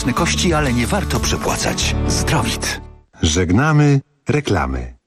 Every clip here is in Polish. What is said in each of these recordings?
elastyczne kości, ale nie warto przepłacać. Zdrowit. Żegnamy reklamy.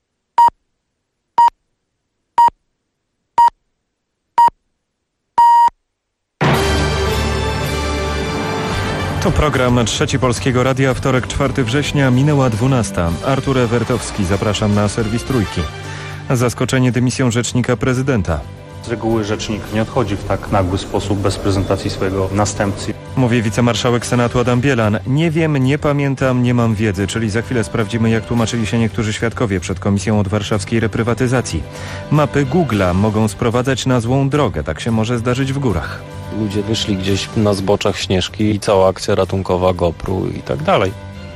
To program Trzeci Polskiego Radia, wtorek 4 września, minęła 12. Artur Ewertowski, zapraszam na serwis Trójki. Zaskoczenie dymisją rzecznika prezydenta. Z reguły rzecznik nie odchodzi w tak nagły sposób bez prezentacji swojego następcy. Mówi wicemarszałek Senatu Adam Bielan. Nie wiem, nie pamiętam, nie mam wiedzy, czyli za chwilę sprawdzimy, jak tłumaczyli się niektórzy świadkowie przed Komisją od warszawskiej reprywatyzacji. Mapy Google'a mogą sprowadzać na złą drogę, tak się może zdarzyć w górach. Ludzie wyszli gdzieś na zboczach Śnieżki i cała akcja ratunkowa GoPru i tak dalej.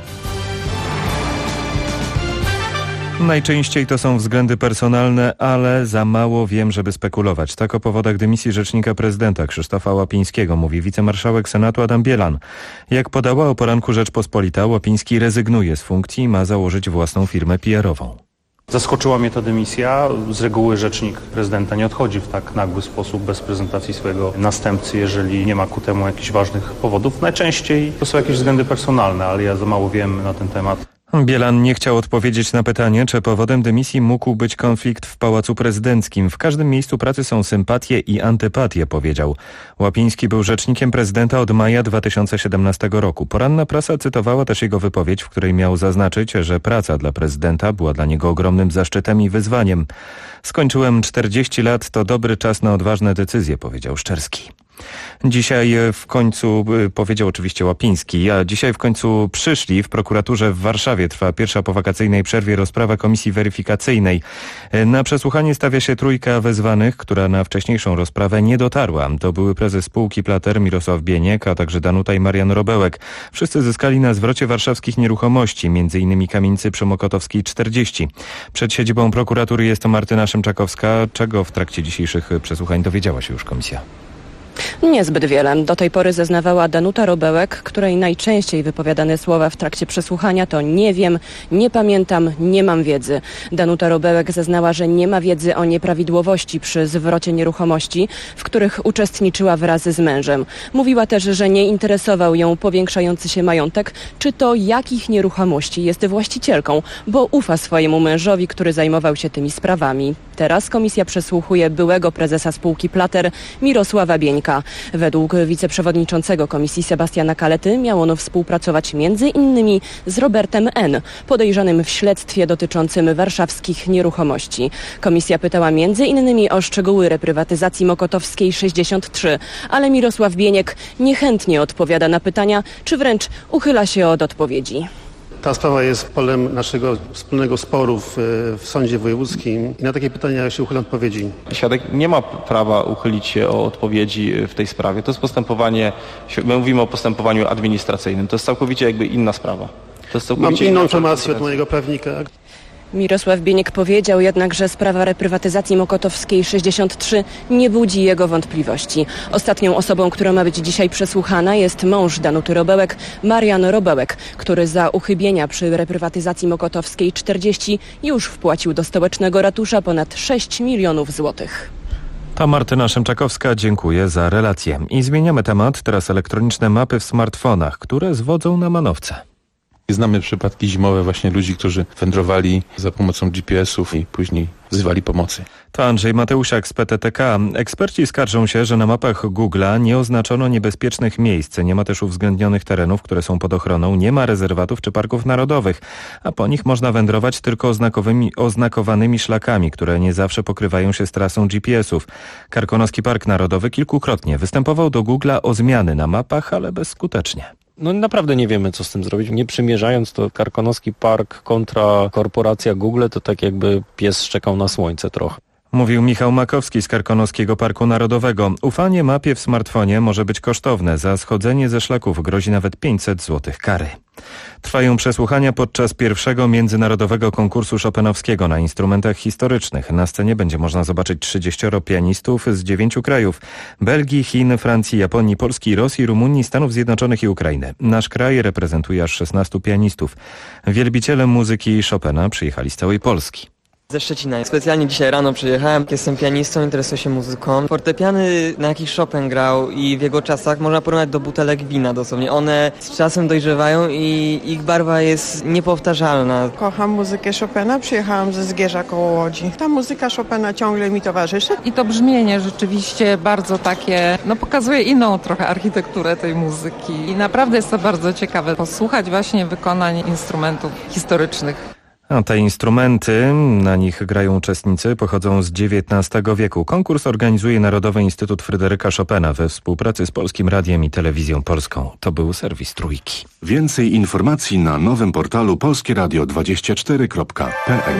Najczęściej to są względy personalne, ale za mało wiem, żeby spekulować. Tak o powodach dymisji rzecznika prezydenta Krzysztofa Łapińskiego mówi wicemarszałek Senatu Adam Bielan. Jak podała o poranku Rzeczpospolita, Łapiński rezygnuje z funkcji i ma założyć własną firmę PR-ową. Zaskoczyła mnie ta dymisja. Z reguły rzecznik prezydenta nie odchodzi w tak nagły sposób bez prezentacji swojego następcy, jeżeli nie ma ku temu jakichś ważnych powodów. Najczęściej to są jakieś względy personalne, ale ja za mało wiem na ten temat. Bielan nie chciał odpowiedzieć na pytanie, czy powodem dymisji mógł być konflikt w Pałacu Prezydenckim. W każdym miejscu pracy są sympatie i antypatie, powiedział. Łapiński był rzecznikiem prezydenta od maja 2017 roku. Poranna prasa cytowała też jego wypowiedź, w której miał zaznaczyć, że praca dla prezydenta była dla niego ogromnym zaszczytem i wyzwaniem. Skończyłem 40 lat, to dobry czas na odważne decyzje, powiedział Szczerski. Dzisiaj w końcu, powiedział oczywiście Łapiński, a dzisiaj w końcu przyszli. W prokuraturze w Warszawie trwa pierwsza po wakacyjnej przerwie rozprawa komisji weryfikacyjnej. Na przesłuchanie stawia się trójka wezwanych, która na wcześniejszą rozprawę nie dotarła. To były prezes spółki Plater Mirosław Bieniek, a także Danuta i Marian Robełek. Wszyscy zyskali na zwrocie warszawskich nieruchomości, m.in. kamienicy przy Mokotowskiej 40. Przed siedzibą prokuratury jest to Martyna Szymczakowska. Czego w trakcie dzisiejszych przesłuchań dowiedziała się już komisja? Niezbyt wiele. Do tej pory zeznawała Danuta Robełek, której najczęściej wypowiadane słowa w trakcie przesłuchania to nie wiem, nie pamiętam, nie mam wiedzy. Danuta Robełek zeznała, że nie ma wiedzy o nieprawidłowości przy zwrocie nieruchomości, w których uczestniczyła wraz z mężem. Mówiła też, że nie interesował ją powiększający się majątek, czy to jakich nieruchomości jest właścicielką, bo ufa swojemu mężowi, który zajmował się tymi sprawami. Teraz komisja przesłuchuje byłego prezesa spółki Plater Mirosława Bieńka. Według wiceprzewodniczącego komisji Sebastiana Kalety miał on współpracować m.in. z Robertem N., podejrzanym w śledztwie dotyczącym warszawskich nieruchomości. Komisja pytała m.in. o szczegóły reprywatyzacji Mokotowskiej 63, ale Mirosław Bieniek niechętnie odpowiada na pytania, czy wręcz uchyla się od odpowiedzi. Ta sprawa jest polem naszego wspólnego sporu w sądzie wojewódzkim i na takie pytania ja się uchylam odpowiedzi. Świadek nie ma prawa uchylić się od odpowiedzi w tej sprawie. To jest postępowanie, my mówimy o postępowaniu administracyjnym, to jest całkowicie jakby inna sprawa. Mam inną informację od mojego prawnika. Mirosław Bieniek powiedział jednak, że sprawa reprywatyzacji Mokotowskiej 63 nie budzi jego wątpliwości. Ostatnią osobą, która ma być dzisiaj przesłuchana, jest mąż Danuty Robełek, Marian Robełek, który za uchybienia przy reprywatyzacji Mokotowskiej 40 już wpłacił do stołecznego ratusza ponad 6 milionów złotych. To Martyna Szymczakowska, dziękuję za relację. I zmieniamy temat, teraz elektroniczne mapy w smartfonach, które zwodzą na manowce. Znamy przypadki zimowe właśnie ludzi, którzy wędrowali za pomocą GPS-ów i później wzywali pomocy. To Andrzej Mateusiak z PTTK. Eksperci skarżą się, że na mapach Google'a nie oznaczono niebezpiecznych miejsc, nie ma też uwzględnionych terenów, które są pod ochroną, nie ma rezerwatów czy parków narodowych, a po nich można wędrować tylko oznakowanymi szlakami, które nie zawsze pokrywają się z trasą GPS-ów. Karkonoski Park Narodowy kilkukrotnie występował do Google'a o zmiany na mapach, ale bezskutecznie. No naprawdę nie wiemy, co z tym zrobić. Nie przymierzając to Karkonoski Park kontra korporacja Google, to tak jakby pies szczekał na słońce trochę. Mówił Michał Makowski z Karkonoskiego Parku Narodowego. Ufanie mapie w smartfonie może być kosztowne. Za schodzenie ze szlaków grozi nawet 500 zł kary. Trwają przesłuchania podczas pierwszego międzynarodowego konkursu chopinowskiego na instrumentach historycznych. Na scenie będzie można zobaczyć 30 pianistów z 9 krajów: Belgii, Chin, Francji, Japonii, Polski, Rosji, Rumunii, Stanów Zjednoczonych i Ukrainy. Nasz kraj reprezentuje aż 16 pianistów. Wielbiciele muzyki Chopina przyjechali z całej Polski. Ze Szczecina. Specjalnie dzisiaj rano przyjechałem. Jestem pianistą, interesuję się muzyką. Fortepiany, na jakich Chopin grał i w jego czasach można porównać do butelek wina dosłownie. One z czasem dojrzewają i ich barwa jest niepowtarzalna. Kocham muzykę Chopina. Przyjechałam ze Zgierza koło Łodzi. Ta muzyka Chopina ciągle mi towarzyszy. I to brzmienie rzeczywiście bardzo takie, pokazuje inną trochę architekturę tej muzyki. I naprawdę jest to bardzo ciekawe posłuchać właśnie wykonań instrumentów historycznych. A te instrumenty, na nich grają uczestnicy, pochodzą z XIX wieku. Konkurs organizuje Narodowy Instytut Fryderyka Chopina we współpracy z Polskim Radiem i Telewizją Polską. To był serwis Trójki. Więcej informacji na nowym portalu polskieradio24.pl.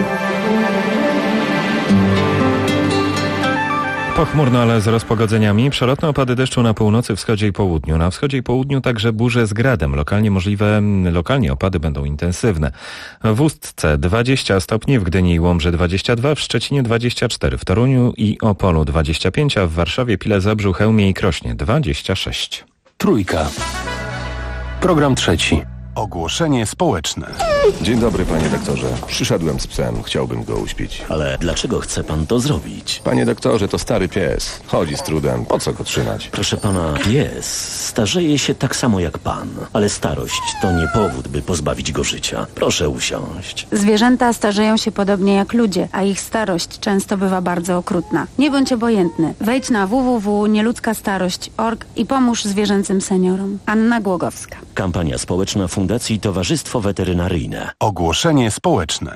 Pochmurno, ale z rozpogodzeniami. Przelotne opady deszczu na północy, wschodzie i południu. Na wschodzie i południu także burze z gradem. Lokalnie opady będą intensywne. W Ustce 20 stopni, w Gdyni i Łomży 22, w Szczecinie 24, w Toruniu i Opolu 25, a w Warszawie, Pile, Zabrzu, Chełmie i Krośnie 26. Trójka. Program trzeci. Ogłoszenie społeczne. Dzień dobry, panie doktorze. Przyszedłem z psem, chciałbym go uśpić. Ale dlaczego chce pan to zrobić? Panie doktorze, to stary pies. Chodzi z trudem. Po co go trzymać? Proszę pana, pies starzeje się tak samo jak pan. Ale starość to nie powód, by pozbawić go życia. Proszę usiąść. Zwierzęta starzeją się podobnie jak ludzie, a ich starość często bywa bardzo okrutna. Nie bądź obojętny. Wejdź na www.nieludzkastarość.org i pomóż zwierzęcym seniorom. Anna Głogowska. Kampania społeczna Fundacji Towarzystwo Weterynaryjne. Ogłoszenie społeczne.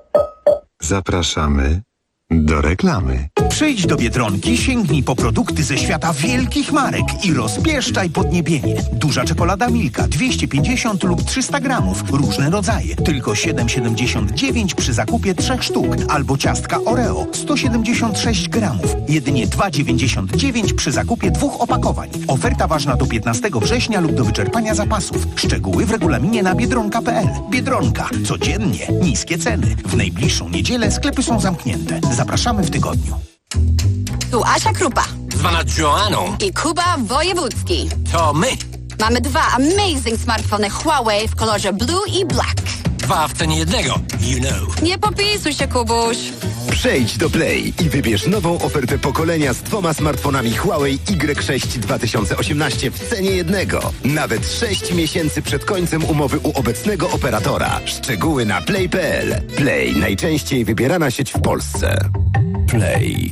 Zapraszamy do reklamy. Przyjdź do Biedronki, sięgnij po produkty ze świata wielkich marek i rozpieszczaj podniebienie. Duża czekolada Milka 250 lub 300 gramów, różne rodzaje, tylko 7,79 przy zakupie 3 sztuk. Albo ciastka Oreo 176 gramów, jedynie 2,99 przy zakupie 2 opakowań. Oferta ważna do 15 września lub do wyczerpania zapasów. Szczegóły w regulaminie na biedronka.pl. Biedronka. Codziennie niskie ceny. W najbliższą niedzielę sklepy są zamknięte. Zapraszamy w tygodniu. Tu Asia Krupa. Zwana Joanną. I Kuba Wojewódzki. To my. Mamy 2 amazing smartfony Huawei w kolorze blue i black. 2 w cenie jednego. You know. Nie popisuj się, Kubuś. Przejdź do Play i wybierz nową ofertę pokolenia z 2 smartfonami Huawei Y6 2018 w cenie jednego. Nawet 6 miesięcy przed końcem umowy u obecnego operatora. Szczegóły na play.pl. Play. Najczęściej wybierana sieć w Polsce. Play.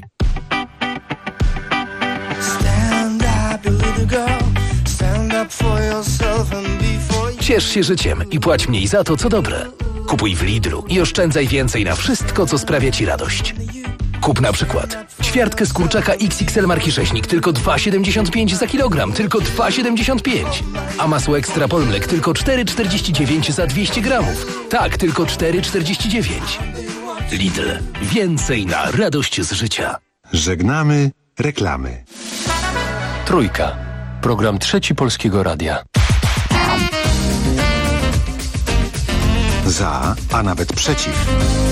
Ciesz się życiem i płać mniej za to, co dobre. Kupuj w Lidlu i oszczędzaj więcej na wszystko, co sprawia Ci radość. Kup na przykład ćwiartkę z kurczaka XXL marki Rzeźnik, tylko 2,75 za kilogram, tylko 2,75. A masło Ekstra Polmlek tylko 4,49 za 200 gramów. Tak, tylko 4,49. Lidl. Więcej na radość z życia. Żegnamy reklamy. Trójka. Program trzeci Polskiego Radia. Za, a nawet przeciw.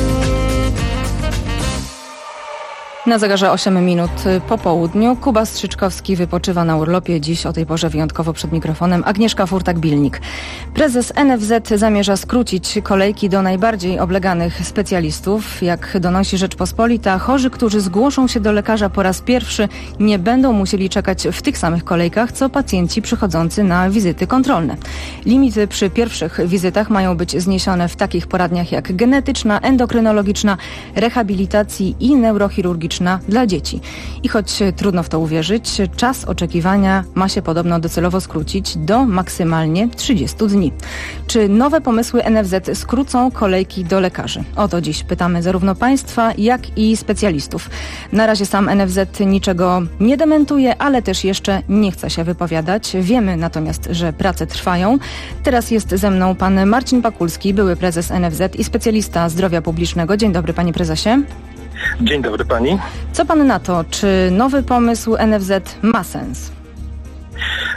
Na zegarze 8 minut po południu. Kuba Strzyczkowski wypoczywa na urlopie. Dziś o tej porze wyjątkowo przed mikrofonem Agnieszka Furtak-Bilnik. Prezes NFZ zamierza skrócić kolejki do najbardziej obleganych specjalistów. Jak donosi Rzeczpospolita, chorzy, którzy zgłoszą się do lekarza po raz pierwszy, nie będą musieli czekać w tych samych kolejkach, co pacjenci przychodzący na wizyty kontrolne. Limity przy pierwszych wizytach mają być zniesione w takich poradniach jak genetyczna, endokrynologiczna, rehabilitacji i neurochirurgiczna dla dzieci. I choć trudno w to uwierzyć, czas oczekiwania ma się podobno docelowo skrócić do maksymalnie 30 dni. Czy nowe pomysły NFZ skrócą kolejki do lekarzy? O to dziś pytamy zarówno państwa, jak i specjalistów. Na razie sam NFZ niczego nie dementuje, ale też jeszcze nie chce się wypowiadać. Wiemy natomiast, że prace trwają. Teraz jest ze mną pan Marcin Pakulski, były prezes NFZ i specjalista zdrowia publicznego. Dzień dobry, panie prezesie. Dzień dobry pani. Co pan na to? Czy nowy pomysł NFZ ma sens?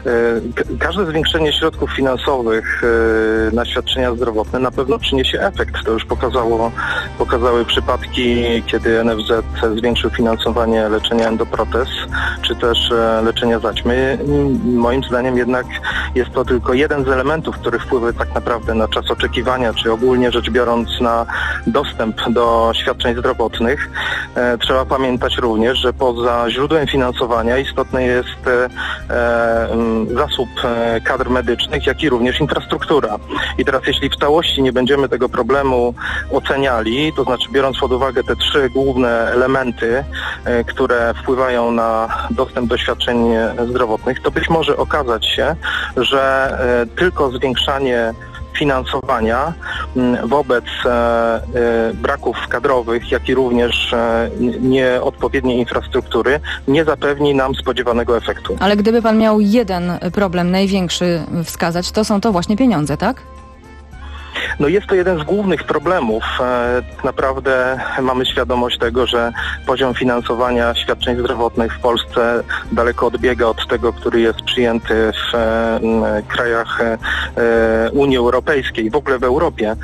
każde zwiększenie środków finansowych na świadczenia zdrowotne na pewno przyniesie efekt. To już pokazały przypadki, kiedy NFZ zwiększył finansowanie leczenia endoprotez, czy też leczenia zaćmy. Moim zdaniem jednak jest to tylko jeden z elementów, który wpływa tak naprawdę na czas oczekiwania, czy ogólnie rzecz biorąc na dostęp do świadczeń zdrowotnych. Trzeba pamiętać również, że poza źródłem finansowania istotny jest zasób kadr medycznych, jak i również infrastruktura. I teraz jeśli w całości nie będziemy tego problemu oceniali, to znaczy biorąc pod uwagę te trzy główne elementy, które wpływają na dostęp do świadczeń zdrowotnych, to być może okazać się, że tylko zwiększanie finansowania wobec braków kadrowych, jak i również nieodpowiedniej infrastruktury nie zapewni nam spodziewanego efektu. Ale gdyby pan miał jeden problem największy wskazać, to są to właśnie pieniądze, tak? No jest to jeden z głównych problemów. Tak naprawdę mamy świadomość tego, że poziom finansowania świadczeń zdrowotnych w Polsce daleko odbiega od tego, który jest przyjęty w krajach Unii Europejskiej, w ogóle w Europie.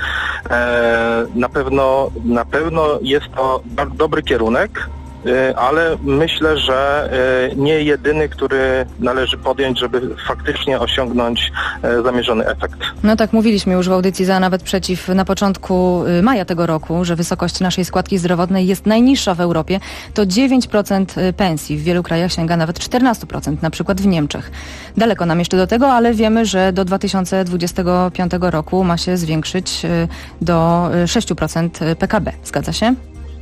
Na pewno jest to bardzo dobry kierunek, ale myślę, że nie jedyny, który należy podjąć, żeby faktycznie osiągnąć zamierzony efekt. No tak, mówiliśmy już w audycji Za, nawet przeciw na początku maja tego roku, że wysokość naszej składki zdrowotnej jest najniższa w Europie. To 9% pensji. W wielu krajach sięga nawet 14%, na przykład w Niemczech. Daleko nam jeszcze do tego, ale wiemy, że do 2025 roku ma się zwiększyć do 6% PKB. Zgadza się?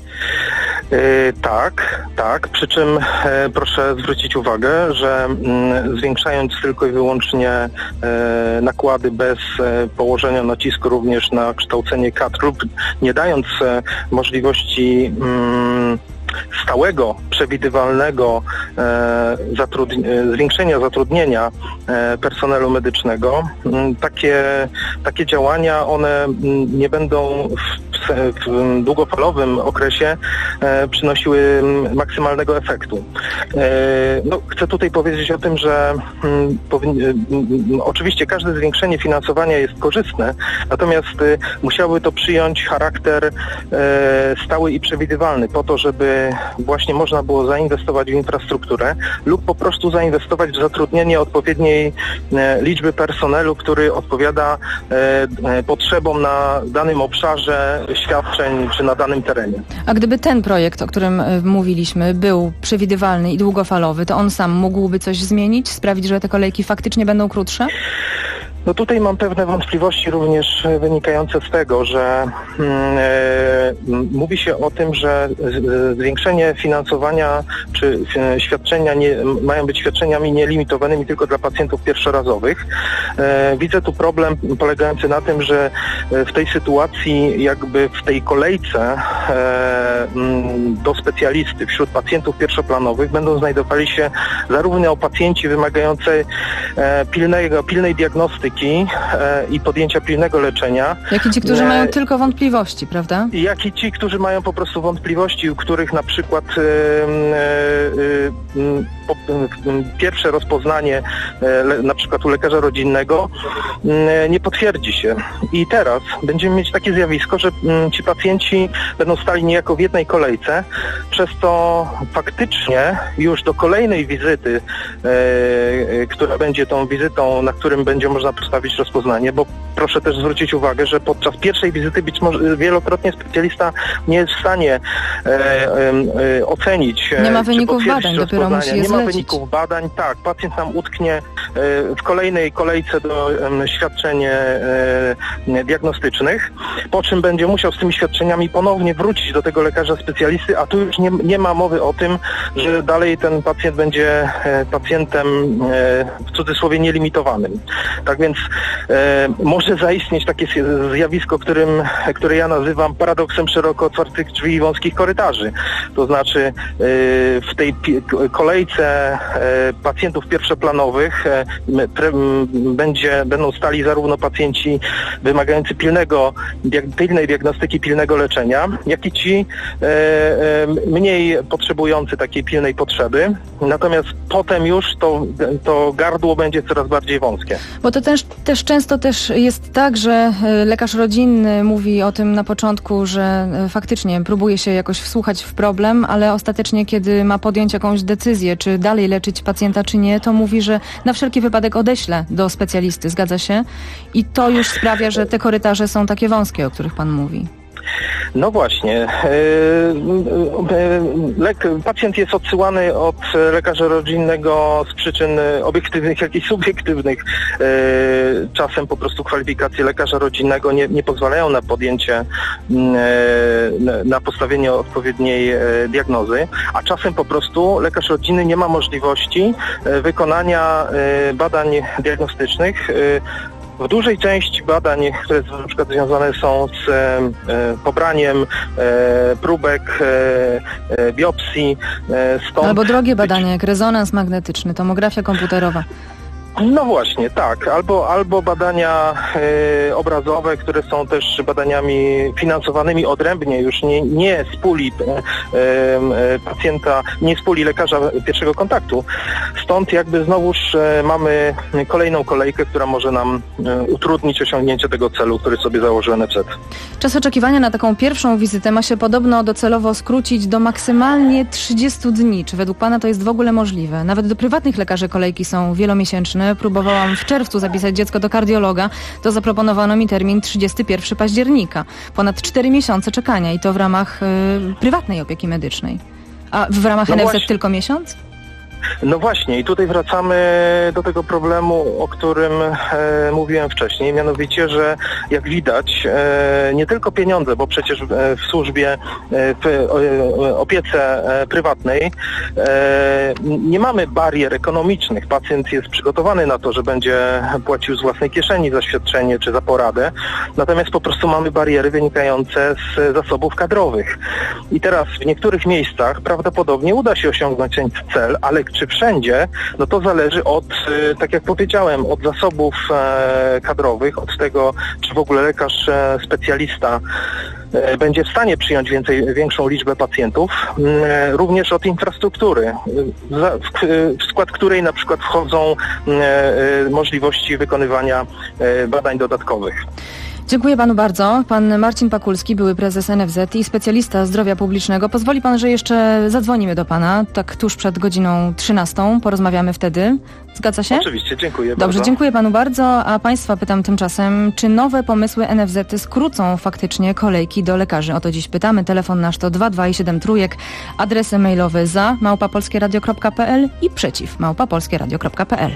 Tak. Przy czym proszę zwrócić uwagę, że zwiększając tylko i wyłącznie nakłady bez położenia nacisku również na kształcenie kadr lub nie dając możliwości stałego, przewidywalnego zwiększenia zatrudnienia personelu medycznego, takie działania, one nie będą w długofalowym okresie przynosiły maksymalnego efektu. Chcę tutaj powiedzieć o tym, że oczywiście każde zwiększenie finansowania jest korzystne, natomiast musiałoby to przyjąć charakter stały i przewidywalny po to, żeby właśnie można było zainwestować w infrastrukturę lub po prostu zainwestować w zatrudnienie odpowiedniej liczby personelu, który odpowiada potrzebom na danym obszarze świadczeń czy na danym terenie. A gdyby ten projekt, o którym mówiliśmy, był przewidywalny i długofalowy, to on sam mógłby coś zmienić, sprawić, że te kolejki faktycznie będą krótsze? No tutaj mam pewne wątpliwości również wynikające z tego, że mówi się o tym, że zwiększenie finansowania czy świadczenia mają być świadczeniami nielimitowanymi tylko dla pacjentów pierwszorazowych. Widzę tu problem polegający na tym, że w tej sytuacji jakby w tej kolejce do specjalisty wśród pacjentów pierwszoplanowych będą znajdowali się zarówno pacjenci wymagający pilnej diagnostyki i podjęcia pilnego leczenia. Jak i ci, którzy mają tylko wątpliwości, prawda? Jak i ci, którzy mają po prostu wątpliwości, u których na przykład pierwsze rozpoznanie na przykład u lekarza rodzinnego nie potwierdzi się. I teraz będziemy mieć takie zjawisko, że ci pacjenci będą stali niejako w jednej kolejce, przez to faktycznie już do kolejnej wizyty, która będzie tą wizytą, na którym będzie można postawić rozpoznanie, bo proszę też zwrócić uwagę, że podczas pierwszej wizyty być może wielokrotnie specjalista nie jest w stanie ocenić. Nie ma wyników badań, dopiero musi je zlecić. Nie ma wyników badań, tak. Pacjent nam utknie w kolejnej kolejce do świadczeń diagnostycznych, po czym będzie musiał z tymi świadczeniami ponownie wrócić do tego lekarza specjalisty, a tu już nie ma mowy o tym, że dalej ten pacjent będzie pacjentem w cudzysłowie nielimitowanym. Tak więc może zaistnieć takie zjawisko, które ja nazywam paradoksem szeroko otwartych drzwi i wąskich korytarzy. To znaczy w tej kolejce pacjentów pierwszoplanowych będą stali zarówno pacjenci wymagający pilnego pilnej diagnostyki, pilnego leczenia, jak i ci mniej potrzebujący takiej pilnej potrzeby. Natomiast potem już to gardło będzie coraz bardziej wąskie. Bo to też często jest tak, że lekarz rodzinny mówi o tym na początku, że faktycznie próbuje się jakoś wsłuchać w problem, ale ostatecznie, kiedy ma podjąć jakąś decyzję, czy dalej leczyć pacjenta, czy nie, to mówi, że na wszelki wypadek odeślę do specjalisty. Zgadza się? I to już sprawia, że te korytarze są takie wąskie, o których pan mówi. No właśnie. Pacjent jest odsyłany od lekarza rodzinnego z przyczyn obiektywnych, jak i subiektywnych. Czasem po prostu kwalifikacje lekarza rodzinnego nie pozwalają na podjęcie, na postawienie odpowiedniej diagnozy, a czasem po prostu lekarz rodzinny nie ma możliwości wykonania badań diagnostycznych. W dużej części badań, które na przykład związane są z pobraniem próbek, biopsji, stąd... Albo drogie badania, jak rezonans magnetyczny, tomografia komputerowa. No właśnie, tak. Albo badania obrazowe, które są też badaniami finansowanymi odrębnie, już nie z puli pacjenta, nie z puli lekarza pierwszego kontaktu. Stąd jakby znowuż mamy kolejną kolejkę, która może nam utrudnić osiągnięcie tego celu, który sobie założył NFZ. Czas oczekiwania na taką pierwszą wizytę ma się podobno docelowo skrócić do maksymalnie 30 dni. Czy według pana to jest w ogóle możliwe? Nawet do prywatnych lekarzy kolejki są wielomiesięczne. Próbowałam w czerwcu zapisać dziecko do kardiologa, to zaproponowano mi termin 31 października. Ponad 4 miesiące czekania i to w ramach prywatnej opieki medycznej. A w ramach NFZ właśnie. Tylko miesiąc? No właśnie i tutaj wracamy do tego problemu, o którym mówiłem wcześniej, mianowicie, że jak widać nie tylko pieniądze, bo przecież w służbie, w opiece prywatnej nie mamy barier ekonomicznych. Pacjent jest przygotowany na to, że będzie płacił z własnej kieszeni za świadczenie czy za poradę, natomiast po prostu mamy bariery wynikające z zasobów kadrowych. I teraz w niektórych miejscach prawdopodobnie uda się osiągnąć ten cel, ale czy wszędzie, no to zależy od, tak jak powiedziałem, od zasobów kadrowych, od tego, czy w ogóle lekarz specjalista będzie w stanie przyjąć większą liczbę pacjentów, również od infrastruktury, w skład której na przykład wchodzą możliwości wykonywania badań dodatkowych. Dziękuję panu bardzo. Pan Marcin Pakulski, były prezes NFZ i specjalista zdrowia publicznego. Pozwoli pan, że jeszcze zadzwonimy do pana, tak tuż przed godziną 13. Porozmawiamy wtedy. Zgadza się? Oczywiście, dziękuję bardzo. Dobrze, dziękuję panu bardzo. A państwa pytam tymczasem, czy nowe pomysły NFZ skrócą faktycznie kolejki do lekarzy? O to dziś pytamy. Telefon nasz to 2273, adres mailowy za@polskieradio.pl i przeciw @polskieradio.pl.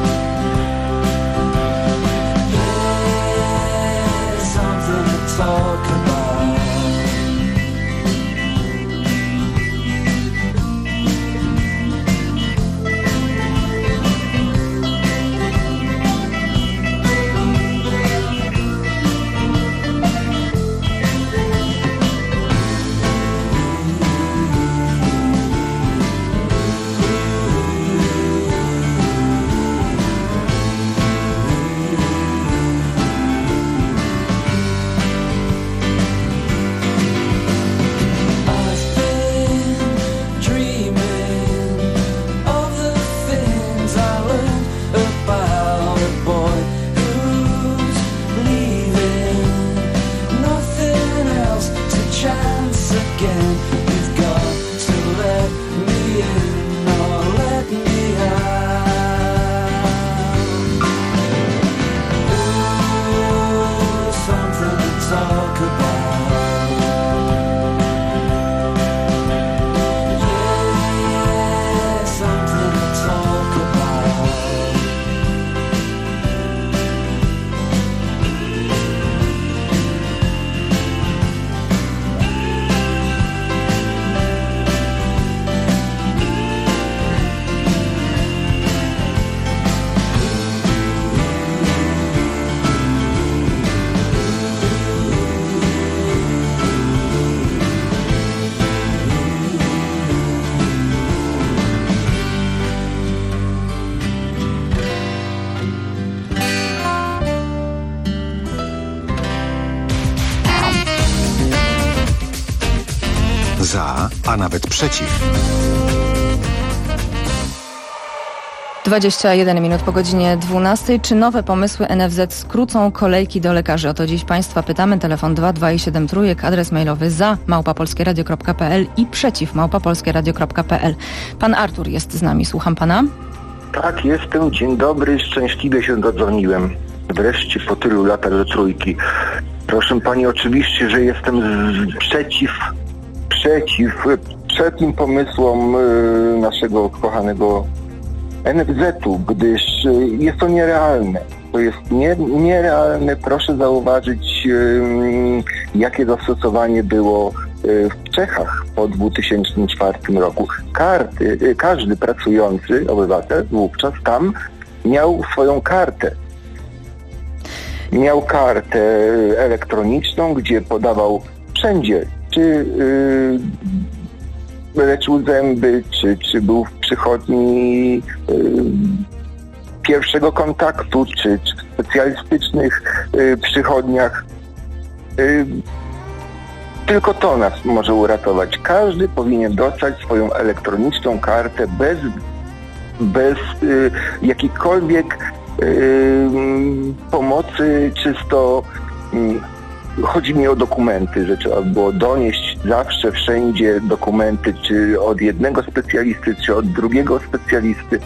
Talk Za, a nawet przeciw. 21 minut po godzinie 12. Czy nowe pomysły NFZ skrócą kolejki do lekarzy? O to dziś Państwa pytamy. Telefon 2273, adres mailowy za@polskieradio.pl i przeciw@polskieradio.pl. Pan Artur jest z nami. Słucham pana. Tak, jestem. Dzień dobry. Szczęśliwie się dodzwoniłem. Wreszcie po tylu latach do trójki. Proszę pani, oczywiście, że jestem przeciw wszelkim pomysłom naszego kochanego NFZ-u, gdyż jest to nierealne. To jest nierealne. Proszę zauważyć, jakie zastosowanie było w Czechach po 2004 roku. Każdy pracujący obywatel wówczas tam miał swoją kartę. Miał kartę elektroniczną, gdzie podawał wszędzie, czy leczył zęby, czy był w przychodni pierwszego kontaktu, czy w specjalistycznych przychodniach. Tylko to nas może uratować. Każdy powinien dostać swoją elektroniczną kartę bez jakiejkolwiek pomocy, czysto chodzi mi o dokumenty, że trzeba było donieść zawsze, wszędzie dokumenty, czy od jednego specjalisty, czy od drugiego specjalisty.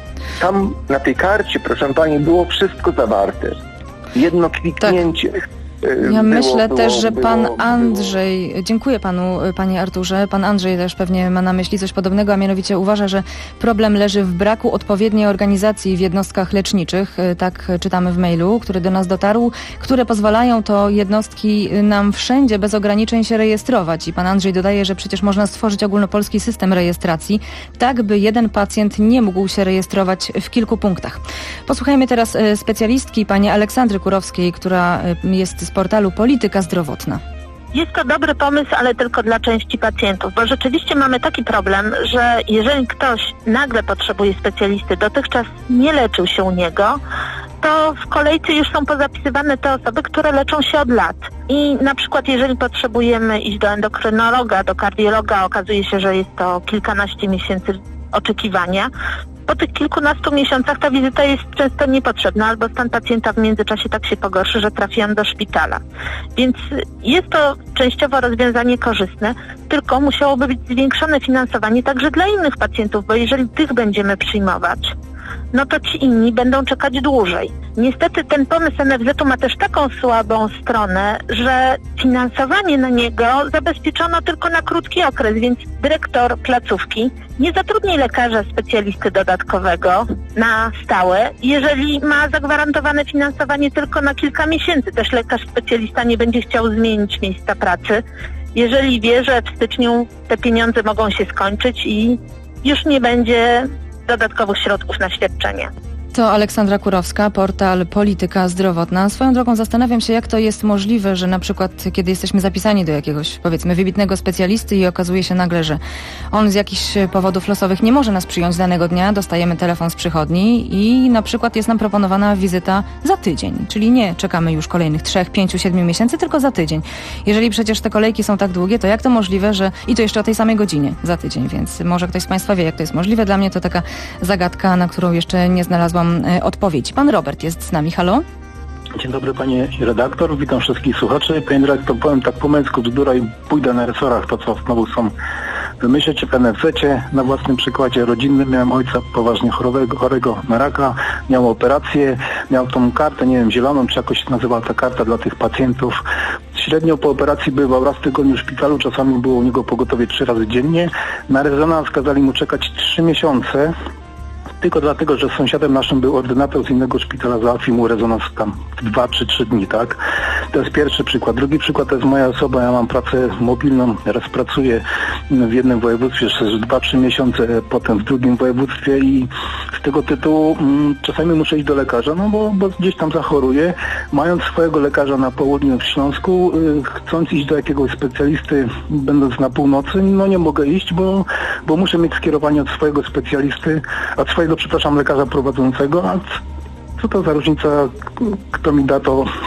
Tam na tej karcie, proszę pani, było wszystko zawarte. Jedno kliknięcie. Tak. Ja myślę też, że pan Andrzej, dziękuję panu, panie Arturze, pan Andrzej też pewnie ma na myśli coś podobnego, a mianowicie uważa, że problem leży w braku odpowiedniej organizacji w jednostkach leczniczych, tak czytamy w mailu, który do nas dotarł, które pozwalają to jednostki nam wszędzie bez ograniczeń się rejestrować. I pan Andrzej dodaje, że przecież można stworzyć ogólnopolski system rejestracji, tak by jeden pacjent nie mógł się rejestrować w kilku punktach. Posłuchajmy teraz specjalistki, pani Aleksandry Kurowskiej, która jest z portalu Polityka Zdrowotna. Jest to dobry pomysł, ale tylko dla części pacjentów, bo rzeczywiście mamy taki problem, że jeżeli ktoś nagle potrzebuje specjalisty, dotychczas nie leczył się u niego, to w kolejce już są pozapisywane te osoby, które leczą się od lat. I na przykład jeżeli potrzebujemy iść do endokrynologa, do kardiologa, okazuje się, że jest to kilkanaście miesięcy oczekiwania. Po tych kilkunastu miesiącach ta wizyta jest często niepotrzebna, albo stan pacjenta w międzyczasie tak się pogorszy, że trafiam do szpitala. Więc jest to częściowo rozwiązanie korzystne, tylko musiałoby być zwiększone finansowanie także dla innych pacjentów, bo jeżeli tych będziemy przyjmować, no to ci inni będą czekać dłużej. Niestety ten pomysł NFZ-u ma też taką słabą stronę, że finansowanie na niego zabezpieczono tylko na krótki okres, więc dyrektor placówki nie zatrudni lekarza specjalisty dodatkowego na stałe, jeżeli ma zagwarantowane finansowanie tylko na kilka miesięcy. Też lekarz specjalista nie będzie chciał zmienić miejsca pracy, jeżeli wie, że w styczniu te pieniądze mogą się skończyć i już nie będzie dodatkowych środków na świadczenie. To Aleksandra Kurowska, portal Polityka Zdrowotna. Swoją drogą zastanawiam się, jak to jest możliwe, że na przykład kiedy jesteśmy zapisani do jakiegoś, powiedzmy, wybitnego specjalisty i okazuje się nagle, że on z jakichś powodów losowych nie może nas przyjąć danego dnia, dostajemy telefon z przychodni i na przykład jest nam proponowana wizyta za tydzień, czyli nie czekamy już kolejnych 3, 5, 7 miesięcy, tylko za tydzień. Jeżeli przecież te kolejki są tak długie, to jak to możliwe, że i to jeszcze o tej samej godzinie za tydzień, więc może ktoś z Państwa wie, jak to jest możliwe. Dla mnie to taka zagadka, na którą jeszcze nie znalazłam odpowiedzi. Pan Robert jest z nami. Halo? Dzień dobry pani redaktor, witam wszystkich słuchaczy. Pani redaktor, powiem tak po męsku, bzdura i pójdę na resorach, to co znowu są wymyśleć w NFZ-cie. Na własnym przykładzie rodzinnym miałem ojca poważnie chorego na raka, miał operację, miał tą kartę, nie wiem, zieloną, czy jakoś się nazywa ta karta dla tych pacjentów. Średnio po operacji bywał raz w tygodniu w szpitalu, czasami było u niego pogotowie 3 razy dziennie. Na rezonans kazali mu czekać 3 miesiące. Tylko dlatego, że sąsiadem naszym był ordynator z innego szpitala, załatwił mu rezonans tam w 2 czy 3 dni, tak? To jest pierwszy przykład. Drugi przykład to jest moja osoba, ja mam pracę mobilną, raz pracuję w jednym województwie przez 2-3 miesiące, potem w drugim województwie i z tego tytułu czasami muszę iść do lekarza, no bo gdzieś tam zachoruję. Mając swojego lekarza na południu w Śląsku, chcąc iść do jakiegoś specjalisty, będąc na północy, no nie mogę iść, bo muszę mieć skierowanie od swojego specjalisty, od swojego, lekarza prowadzącego, a co to za różnica, kto mi da to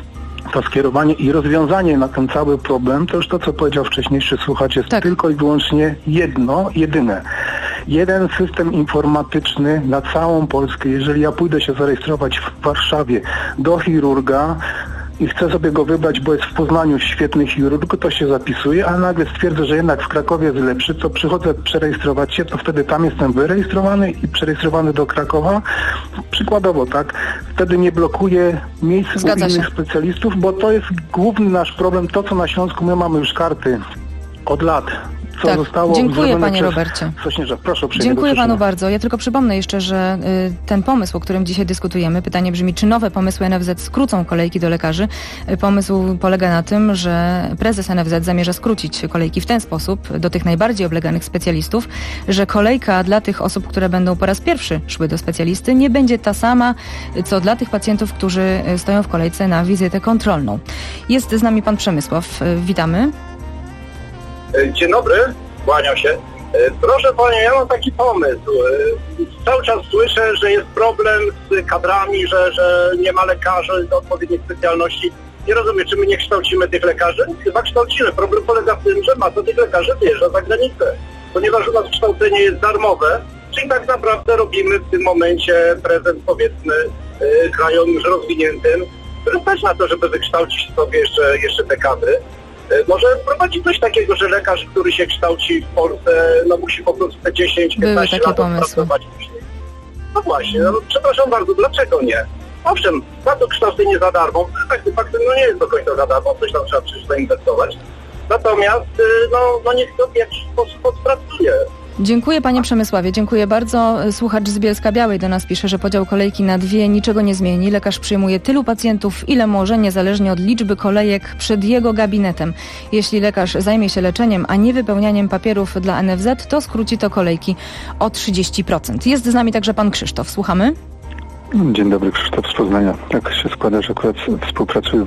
to skierowanie i rozwiązanie na ten cały problem, to już to, co powiedział wcześniejszy słuchacz, jest tylko i wyłącznie jedyne. Jeden system informatyczny na całą Polskę. Jeżeli ja pójdę się zarejestrować w Warszawie do chirurga i chcę sobie go wybrać, bo jest w Poznaniu świetny chirurg, to się zapisuje, a nagle stwierdzę, że jednak w Krakowie jest lepszy, to przychodzę przerejestrować się, to wtedy tam jestem wyrejestrowany i przerejestrowany do Krakowa. Przykładowo, tak? Wtedy nie blokuję miejsc u innych specjalistów, bo to jest główny nasz problem, to co na Śląsku my mamy już karty od lat. Tak, dziękuję panie Robercie. Proszę, dziękuję panu bardzo. Ja tylko przypomnę jeszcze, że ten pomysł, o którym dzisiaj dyskutujemy, pytanie brzmi, czy nowe pomysły NFZ skrócą kolejki do lekarzy? Pomysł polega na tym, że prezes NFZ zamierza skrócić kolejki w ten sposób do tych najbardziej obleganych specjalistów, że kolejka dla tych osób, które będą po raz pierwszy szły do specjalisty, nie będzie ta sama, co dla tych pacjentów, którzy stoją w kolejce na wizytę kontrolną. Jest z nami pan Przemysław. Witamy. Dzień dobry, kłaniam się. Proszę Panie, ja mam taki pomysł. Cały czas słyszę, że jest problem z kadrami, że nie ma lekarzy do odpowiednich specjalności. Nie rozumiem, czy my nie kształcimy tych lekarzy? Chyba kształcimy. Problem polega w tym, że masa tych lekarzy wyjeżdża za granicę. Ponieważ u nas kształcenie jest darmowe, czyli tak naprawdę robimy w tym momencie prezent, powiedzmy, krajom już rozwiniętym, który stać na to, żeby wykształcić sobie jeszcze te kadry. Może wprowadzić coś takiego, że lekarz, który się kształci w Polsce, musi po prostu te 10-15 lat pracować później. No właśnie, przepraszam bardzo, dlaczego nie? Owszem, za to kształcenie za darmo, faktem nie jest do końca za darmo, coś tam trzeba przecież zainwestować. Natomiast, niech to w jakiś sposób odpracuje. Dziękuję panie Przemysławie, dziękuję bardzo. Słuchacz z Bielska-Białej do nas pisze, że podział kolejki na 2 niczego nie zmieni. Lekarz przyjmuje tylu pacjentów, ile może, niezależnie od liczby kolejek przed jego gabinetem. Jeśli lekarz zajmie się leczeniem, a nie wypełnianiem papierów dla NFZ, to skróci to kolejki o 30%. Jest z nami także pan Krzysztof. Słuchamy? Dzień dobry, Krzysztof z Poznania. Tak się składa, że akurat współpracuję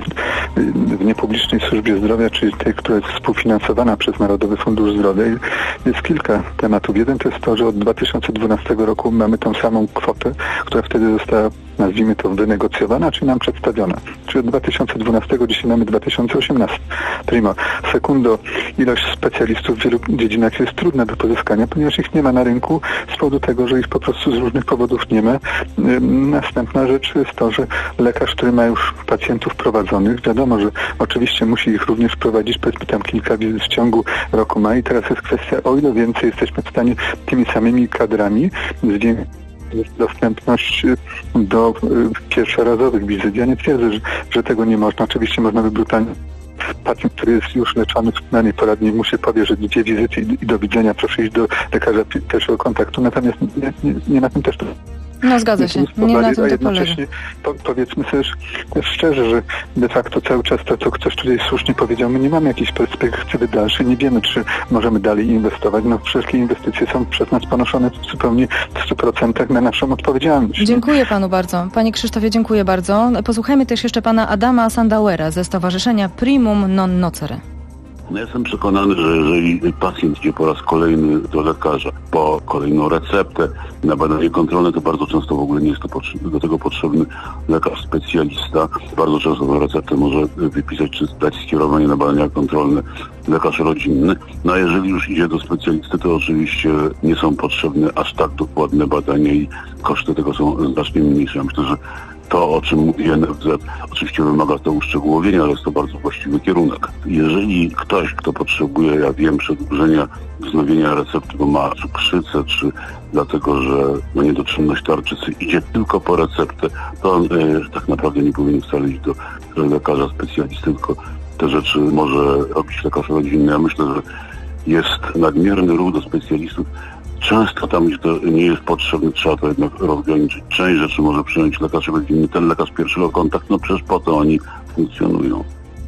w niepublicznej służbie zdrowia, czyli tej, która jest współfinansowana przez Narodowy Fundusz Zdrowia. Jest kilka tematów. Jeden to jest to, że od 2012 roku mamy tą samą kwotę, która wtedy została, nazwijmy to, wynegocjowana, czy nam przedstawiona. Czyli od 2012 dzisiaj mamy 2018. Primo. Sekundo, ilość specjalistów w wielu dziedzinach jest trudna do pozyskania, ponieważ ich nie ma na rynku z powodu tego, że ich po prostu z różnych powodów nie ma. Następna rzecz jest to, że lekarz, który ma już pacjentów prowadzonych, wiadomo, że oczywiście musi ich również prowadzić, powiedzmy tam kilka wizyt w ciągu roku ma i teraz jest kwestia, o ile więcej jesteśmy w stanie tymi samymi kadrami zwiększyć dostępność do pierwszorazowych wizyt. Ja nie twierdzę, że tego nie można. Oczywiście można by brutalnie. Pacjent, który jest już leczony w danej poradni, mu się powie, że 2 wizyty i do widzenia, proszę iść do lekarza pierwszego kontaktu. Natomiast nie na tym też to. No zgadza się, nie na tym to jednocześnie powiedzmy sobie szczerze, że de facto cały czas to, co ktoś tutaj słusznie powiedział, my nie mamy jakiejś perspektywy dalszej, nie wiemy, czy możemy dalej inwestować. Wszelkie inwestycje są przez nas ponoszone zupełnie w 100% na naszą odpowiedzialność. Dziękuję panu bardzo. Panie Krzysztofie, dziękuję bardzo. Posłuchajmy też jeszcze pana Adama Sandauera ze Stowarzyszenia Primum Non Nocere. Ja jestem przekonany, że jeżeli pacjent idzie po raz kolejny do lekarza po kolejną receptę na badanie kontrolne, to bardzo często w ogóle nie jest to do tego potrzebny lekarz specjalista. Bardzo często tę receptę może wypisać czy dać skierowanie na badania kontrolne lekarz rodzinny. No a jeżeli już idzie do specjalisty, to oczywiście nie są potrzebne aż tak dokładne badania i koszty tego są znacznie mniejsze. Ja myślę, że to, o czym mówi NFZ, oczywiście wymaga to uszczegółowienia, ale jest to bardzo właściwy kierunek. Jeżeli ktoś, kto potrzebuje, ja wiem, przedłużenia wznowienia recepty, bo ma cukrzycę, czy dlatego, że ma niedoczynność tarczycy, idzie tylko po receptę, to on tak naprawdę nie powinien wcale iść do lekarza specjalisty, tylko te rzeczy może robić lekarz rodzinny. Ja myślę, że jest nadmierny ruch do specjalistów. Często tam, gdzie to nie jest potrzebne, trzeba to jednak rozgraniczyć. Część rzeczy może przyjąć lekarz rodzinny, ten lekarz pierwszego kontaktu, no przecież po to oni funkcjonują.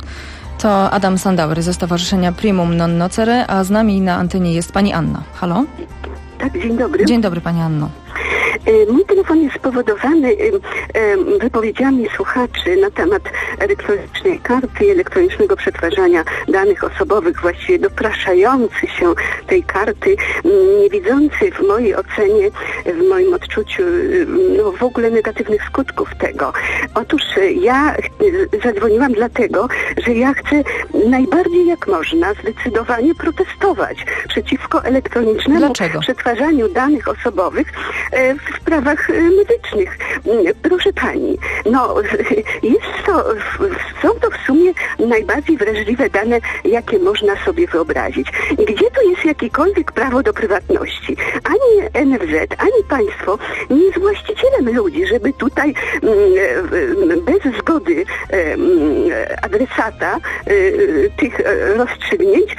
To Adam Sandauer ze Stowarzyszenia Primum Non Nocere, a z nami na antenie jest pani Anna. Halo? Tak, dzień dobry. Dzień dobry pani Anno. Mój telefon jest spowodowany wypowiedziami słuchaczy na temat elektronicznej karty i elektronicznego przetwarzania danych osobowych, właściwie dopraszający się tej karty, nie widzący w mojej ocenie, w moim odczuciu w ogóle negatywnych skutków tego. Otóż ja zadzwoniłam dlatego, że ja chcę najbardziej jak można zdecydowanie protestować przeciwko elektronicznemu przetwarzaniu danych osobowych w sprawach medycznych. Proszę pani, są to w sumie najbardziej wrażliwe dane, jakie można sobie wyobrazić. Gdzie tu jest jakiekolwiek prawo do prywatności? Ani NFZ, ani państwo nie jest właścicielem ludzi, żeby tutaj bez zgody adresata tych rozstrzygnięć,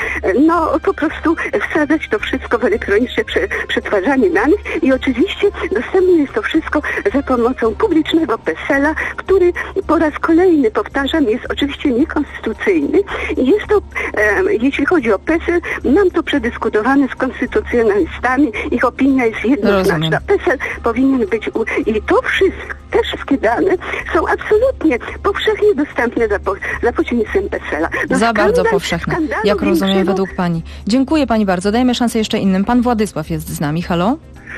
po prostu wsadzać to wszystko w elektroniczne przetwarzanie danych i oczywiście dostępne jest to wszystko za pomocą publicznego PESEL-a, który po raz kolejny, powtarzam, jest oczywiście niekonstytucyjny i jest to, jeśli chodzi o PESEL, mam to przedyskutowane z konstytucjonalistami, ich opinia jest jednoznaczna. PESEL powinien być i to te wszystkie dane są absolutnie powszechnie dostępne za pośrednictwem PESEL-a. Za bardzo powszechne, jak rozumiem według pani. Dziękuję pani bardzo. Dajmy szansę jeszcze innym. Pan Władysław jest z nami. Halo?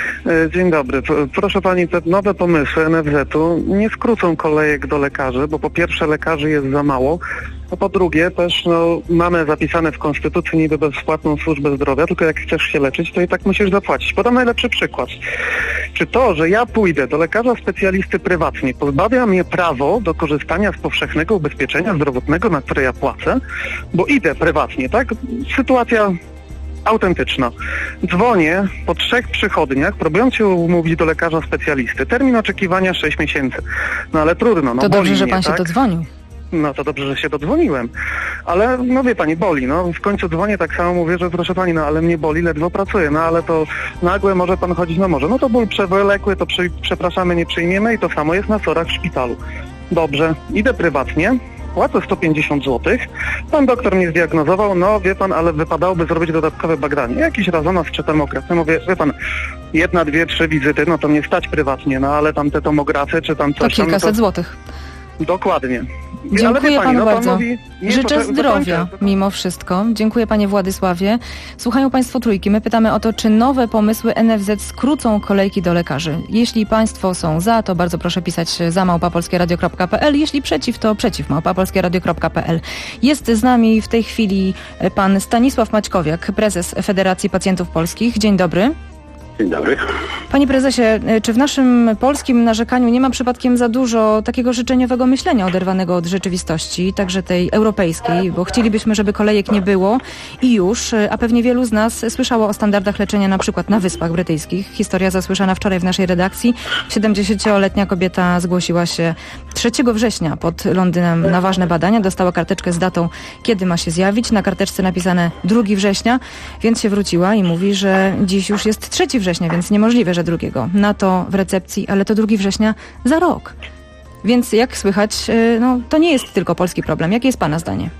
Dzień dobry. Proszę pani, te nowe pomysły NFZ-u nie skrócą kolejek do lekarzy, bo po pierwsze lekarzy jest za mało, a po drugie też mamy zapisane w Konstytucji niby bezpłatną służbę zdrowia, tylko jak chcesz się leczyć, to i tak musisz zapłacić. Podam najlepszy przykład. Czy to, że ja pójdę do lekarza specjalisty prywatnie, pozbawia mnie prawo do korzystania z powszechnego ubezpieczenia zdrowotnego, na które ja płacę, bo idę prywatnie, tak? Sytuacja autentyczna. Dzwonię po 3 przychodniach, próbując się umówić do lekarza specjalisty. Termin oczekiwania 6 miesięcy. Ale trudno. To dobrze, że pan się dodzwonił. To dobrze, że się dodzwoniłem. Ale, wie pani, boli. W końcu dzwonię, tak samo mówię, że proszę pani, ale mnie boli, ledwo pracuję. Ale to nagłe może pan chodzić na morze. To ból przewlekły, to przepraszamy, nie przyjmiemy i to samo jest na SOR-ach w szpitalu. Dobrze, idę prywatnie. Płacę 150 zł. Pan doktor mnie zdiagnozował, wie pan, ale wypadałoby zrobić dodatkowe badanie. Jakiś rezonans czy tomografy. Mówię, wie pan, 1, 2, 3 wizyty, to mnie stać prywatnie, ale tam te tomografy czy tam coś to kilkaset złotych. Dokładnie. Dziękuję panu bardzo. Życzę zdrowia mimo wszystko. Dziękuję panie Władysławie. Słuchają państwo Trójki. My pytamy o to, czy nowe pomysły NFZ skrócą kolejki do lekarzy. Jeśli państwo są za, to bardzo proszę pisać za@polskieradio.pl. Jeśli przeciw, to przeciw@polskieradio.pl. Jest z nami w tej chwili pan Stanisław Maćkowiak, prezes Federacji Pacjentów Polskich. Dzień dobry. Dzień dobry. Panie prezesie, czy w naszym polskim narzekaniu nie ma przypadkiem za dużo takiego życzeniowego myślenia oderwanego od rzeczywistości, także tej europejskiej, bo chcielibyśmy, żeby kolejek nie było i już, a pewnie wielu z nas słyszało o standardach leczenia na przykład na Wyspach Brytyjskich. Historia zasłyszana wczoraj w naszej redakcji. 70-letnia kobieta zgłosiła się 3 września pod Londynem na ważne badania, dostała karteczkę z datą, kiedy ma się zjawić. Na karteczce napisane 2 września, więc się wróciła i mówi, że dziś już jest 3 września, więc niemożliwe, że 2. Na to w recepcji, ale to 2 września za rok. Więc jak słychać, to nie jest tylko polski problem. Jakie jest pana zdanie?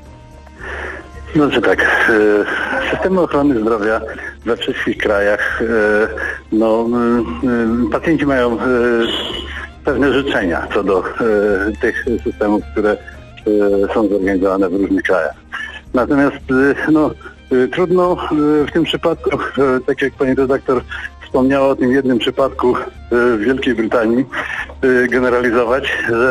Systemy ochrony zdrowia we wszystkich krajach, pacjenci mają pewne życzenia co do tych systemów, które są zorganizowane w różnych krajach. Natomiast trudno w tym przypadku, tak jak pani redaktor wspomniała o tym jednym przypadku w Wielkiej Brytanii, generalizować,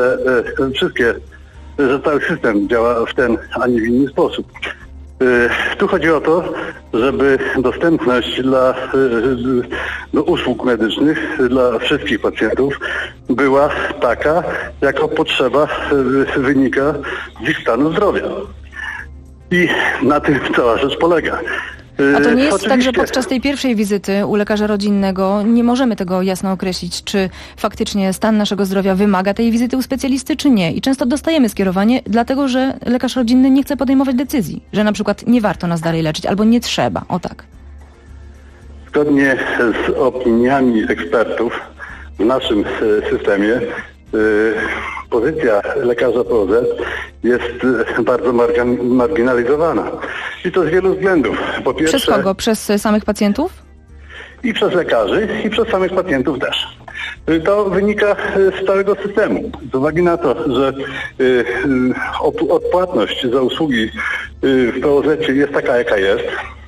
że cały system działa w ten, a nie w inny sposób. Tu chodzi o to, żeby dostępność do usług medycznych dla wszystkich pacjentów była taka, jaka potrzeba wynika z ich stanu zdrowia. I na tym cała rzecz polega. A to nie jest tak, że podczas tej pierwszej wizyty u lekarza rodzinnego nie możemy tego jasno określić, czy faktycznie stan naszego zdrowia wymaga tej wizyty u specjalisty, czy nie. I często dostajemy skierowanie, dlatego że lekarz rodzinny nie chce podejmować decyzji, że na przykład nie warto nas dalej leczyć, albo nie trzeba. O tak. Zgodnie z opiniami ekspertów w naszym systemie pozycja lekarza POZ jest bardzo marginalizowana. I to z wielu względów. Po pierwsze, przez kogo? Przez samych pacjentów? I przez lekarzy, i przez samych pacjentów też. To wynika z całego systemu. Z uwagi na to, że odpłatność za usługi w POZ-cie jest taka, jaka jest,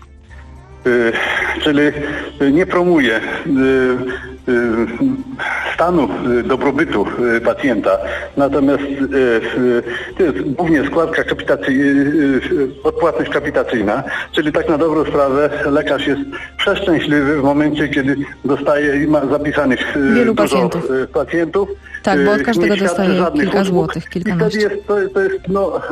czyli nie promuje stanu dobrobytu pacjenta, natomiast to jest głównie składka odpłatność kapitacyjna, czyli tak na dobrą sprawę lekarz jest przeszczęśliwy w momencie, kiedy dostaje i ma zapisanych wielu dużo pacjentów. Tak, bo od każdego dostaje kilka złotych, kilkanaście. I wtedy to jest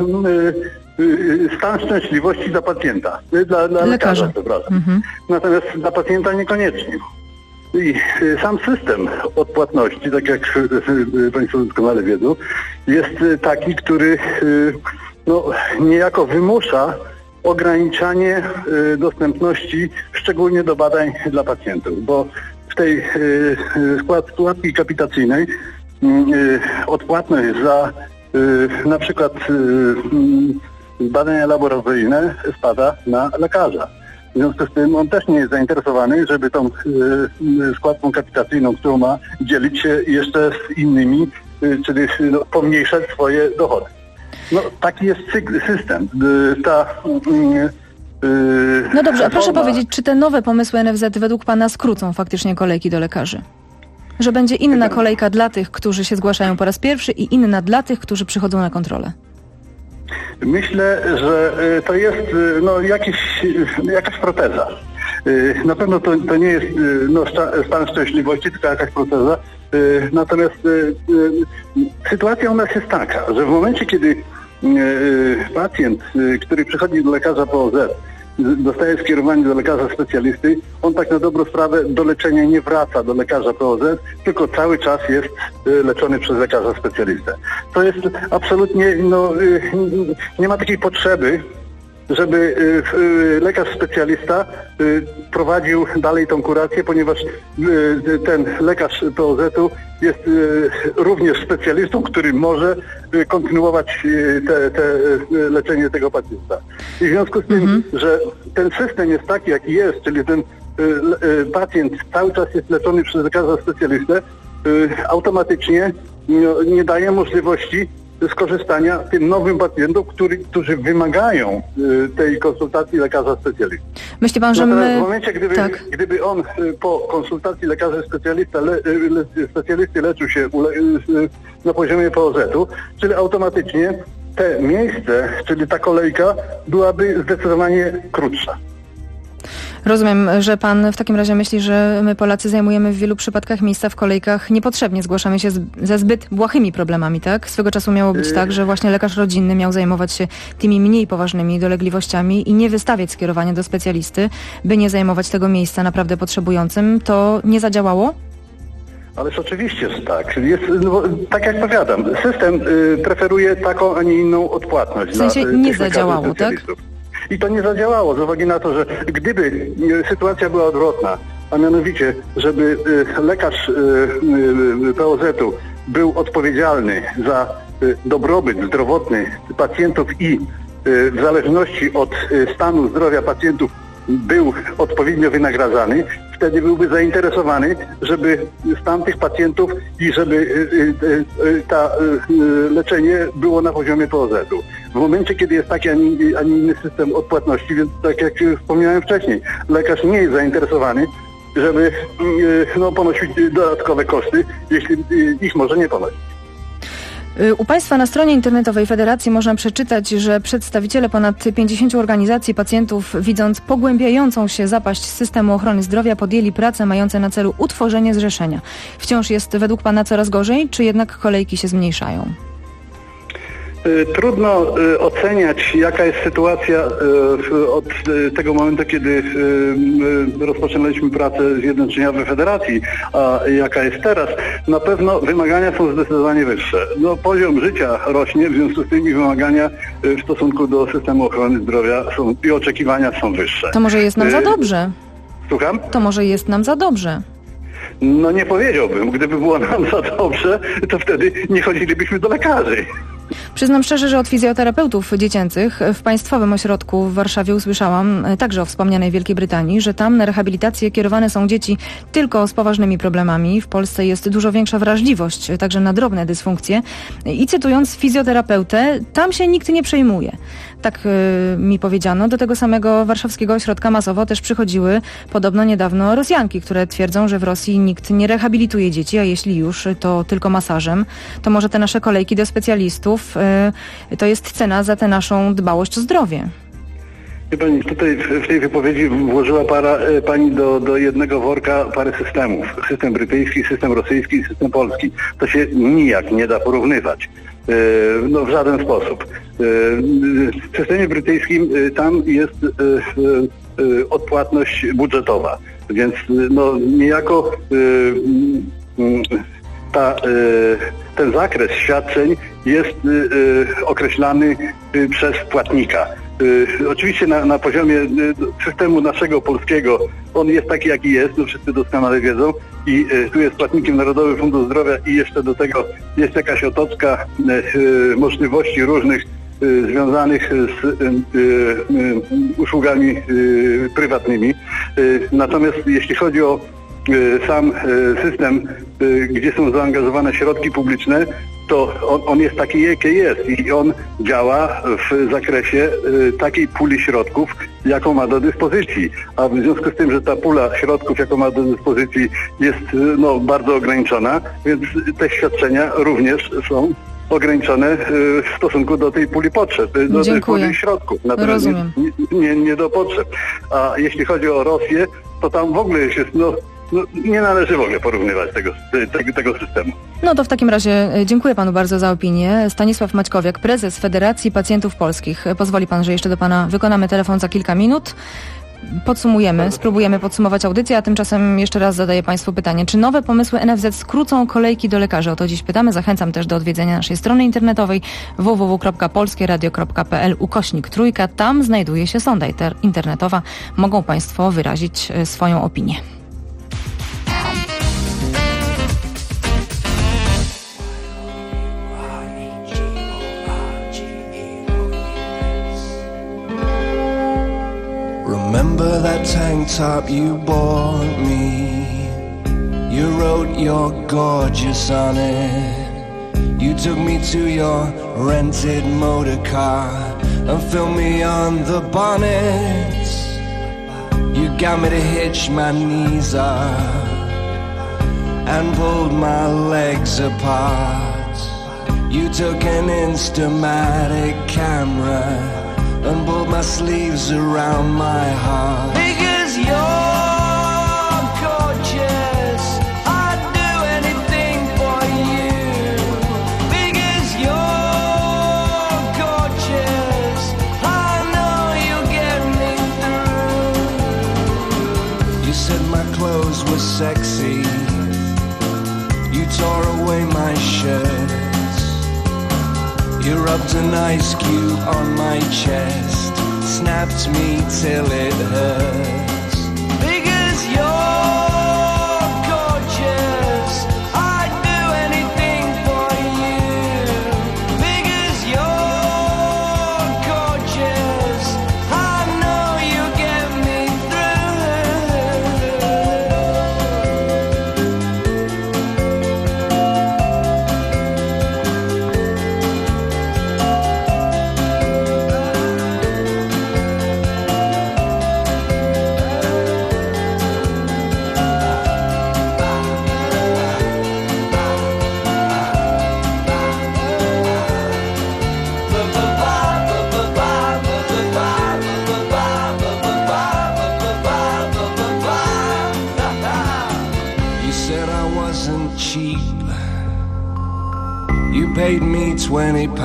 stan szczęśliwości dla pacjenta, dla lekarza, przepraszam. Natomiast dla pacjenta niekoniecznie. I sam system odpłatności, tak jak Państwo doskonale wiedzą, jest taki, który niejako wymusza ograniczanie dostępności, szczególnie do badań dla pacjentów, bo w tej składki kapitacyjnej odpłatność za na przykład badania laboratoryjne spada na lekarza. W związku z tym on też nie jest zainteresowany, żeby tą składką kapitacyjną, którą ma, dzielić się jeszcze z innymi, czyli pomniejszać swoje dochody. Taki jest system. No dobrze, a proszę powiedzieć, czy te nowe pomysły NFZ według Pana skrócą faktycznie kolejki do lekarzy? Że będzie inna kolejka dla tych, którzy się zgłaszają po raz pierwszy i inna dla tych, którzy przychodzą na kontrolę? Myślę, że to jest jakaś proteza. Na pewno to nie jest stan szczęśliwości, tylko jakaś proteza. Natomiast sytuacja u nas jest taka, że w momencie, kiedy pacjent, który przychodzi do lekarza POZ, dostaje skierowanie do lekarza specjalisty, on tak na dobrą sprawę do leczenia nie wraca do lekarza POZ, tylko cały czas jest leczony przez lekarza specjalistę. To jest absolutnie, nie ma takiej potrzeby, żeby lekarz specjalista prowadził dalej tą kurację, ponieważ ten lekarz POZ-u jest również specjalistą, który może kontynuować leczenie tego pacjenta. I w związku z tym, że ten system jest taki, jaki jest, czyli ten pacjent cały czas jest leczony przez lekarza specjalistę, automatycznie nie daje możliwości skorzystania tym nowym pacjentom, którzy wymagają tej konsultacji lekarza specjalisty. Myśli pan, że w momencie, gdyby on po konsultacji lekarza specjalisty leczył się na poziomie POZ-u, czyli automatycznie te miejsce, czyli ta kolejka byłaby zdecydowanie krótsza. Rozumiem, że pan w takim razie myśli, że my Polacy zajmujemy w wielu przypadkach miejsca w kolejkach niepotrzebnie, zgłaszamy się ze zbyt błahymi problemami, tak? Swego czasu miało być tak, że właśnie lekarz rodzinny miał zajmować się tymi mniej poważnymi dolegliwościami i nie wystawiać skierowania do specjalisty, by nie zajmować tego miejsca naprawdę potrzebującym. To nie zadziałało? Ależ oczywiście, że tak. Tak jak powiadam, system preferuje taką, a nie inną odpłatność. W sensie nie zadziałało, tak? I to nie zadziałało z uwagi na to, że gdyby sytuacja była odwrotna, a mianowicie, żeby lekarz POZ-u był odpowiedzialny za dobrobyt zdrowotny pacjentów i w zależności od stanu zdrowia pacjentów był odpowiednio wynagradzany, wtedy byłby zainteresowany, żeby stan tych pacjentów i żeby leczenie było na poziomie POZ-u. W momencie, kiedy jest taki, a nie inny system odpłatności, więc tak jak wspomniałem wcześniej, lekarz nie jest zainteresowany, żeby ponosić dodatkowe koszty, jeśli ich może nie ponosić. U Państwa na stronie internetowej Federacji można przeczytać, że przedstawiciele ponad 50 organizacji pacjentów, widząc pogłębiającą się zapaść systemu ochrony zdrowia, podjęli prace mające na celu utworzenie zrzeszenia. Wciąż jest według Pana coraz gorzej, czy jednak kolejki się zmniejszają? Trudno oceniać, jaka jest sytuacja od tego momentu, kiedy rozpoczynaliśmy pracę zjednoczeniowej federacji, a jaka jest teraz. Na pewno wymagania są zdecydowanie wyższe. Poziom życia rośnie, w związku z tym i wymagania w stosunku do systemu ochrony zdrowia i oczekiwania są wyższe. To może jest nam za dobrze. Słucham? To może jest nam za dobrze. Nie powiedziałbym. Gdyby było nam za dobrze, to wtedy nie chodzilibyśmy do lekarzy. Przyznam szczerze, że od fizjoterapeutów dziecięcych w Państwowym Ośrodku w Warszawie usłyszałam, także o wspomnianej Wielkiej Brytanii, że tam na rehabilitację kierowane są dzieci tylko z poważnymi problemami. W Polsce jest dużo większa wrażliwość, także na drobne dysfunkcje. I cytując fizjoterapeutę, tam się nikt nie przejmuje. Tak mi powiedziano. Do tego samego warszawskiego ośrodka masowo też przychodziły podobno niedawno Rosjanki, które twierdzą, że w Rosji nikt nie rehabilituje dzieci, a jeśli już, to tylko masażem. To może te nasze kolejki do specjalistów to jest cena za tę naszą dbałość o zdrowie. Wie pani, tutaj w tej wypowiedzi włożyła pani do jednego worka parę systemów. System brytyjski, system rosyjski, system polski. To się nijak nie da porównywać. No w żaden sposób. W systemie brytyjskim tam jest odpłatność budżetowa, więc no niejako ten zakres świadczeń jest określany przez płatnika. Oczywiście na poziomie systemu naszego polskiego on jest taki, jaki jest, no wszyscy doskonale wiedzą i tu jest płatnikiem Narodowy Fundusz Zdrowia i jeszcze do tego jest jakaś otoczka możliwości różnych związanych z usługami prywatnymi. Natomiast jeśli chodzi o sam system, gdzie są zaangażowane środki publiczne, to on jest taki, jaki jest i on działa w zakresie takiej puli środków, jaką ma do dyspozycji. A w związku z tym, że ta pula środków, jaką ma do dyspozycji, jest bardzo ograniczona, więc te świadczenia również są ograniczone w stosunku do tej puli potrzeb, do tej puli środków. Natomiast nie do potrzeb. A jeśli chodzi o Rosję, to tam w ogóle jest nie należy w ogóle porównywać tego systemu. No to w takim razie dziękuję panu bardzo za opinię. Stanisław Maćkowiak, prezes Federacji Pacjentów Polskich. Pozwoli pan, że jeszcze do pana wykonamy telefon za kilka minut. Podsumujemy, spróbujemy podsumować audycję, a tymczasem jeszcze raz zadaję państwu pytanie. Czy nowe pomysły NFZ skrócą kolejki do lekarzy? O to dziś pytamy. Zachęcam też do odwiedzenia naszej strony internetowej www.polskieradio.pl/3. Tam znajduje się sonda internetowa. Mogą państwo wyrazić swoją opinię. Remember that tank top you bought me? You wrote you're gorgeous on it. You took me to your rented motor car and filmed me on the bonnet. You got me to hitch my knees up and pulled my legs apart. You took an Instamatic camera and pulled my sleeves around my heart. Because you're gorgeous, I'd do anything for you. Because you're gorgeous, I know you'll get me through. You said my clothes were sexy. You tore away my shirt. You rubbed an ice cube on my chest, snapped me till it hurts. Because you're gorgeous, I'd do anything for you. Because you're gorgeous, I know you'll get me paid me £20.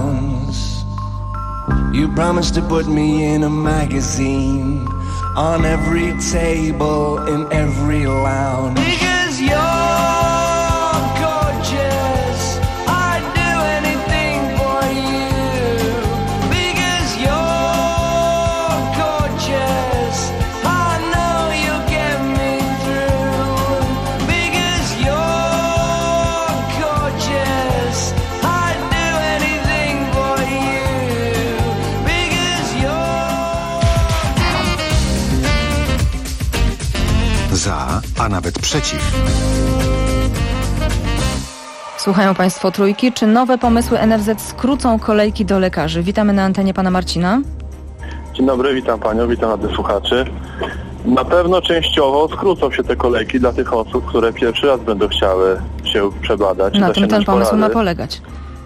You promised to put me in a magazine, on every table, in every lounge. Because you're gorgeous, I'd do anything for you. Because you're gorgeous, I know you'll get me through. Because you're gorgeous, I'd do anything a nawet przeciw. Słuchają Państwo Trójki. Czy nowe pomysły NFZ skrócą kolejki do lekarzy? Witamy na antenie pana Marcina. Dzień dobry, witam panią, witam rady słuchaczy. Na pewno częściowo skrócą się te kolejki dla tych osób, które pierwszy raz będą chciały się przebadać. Na tym ten pomysł ma polegać.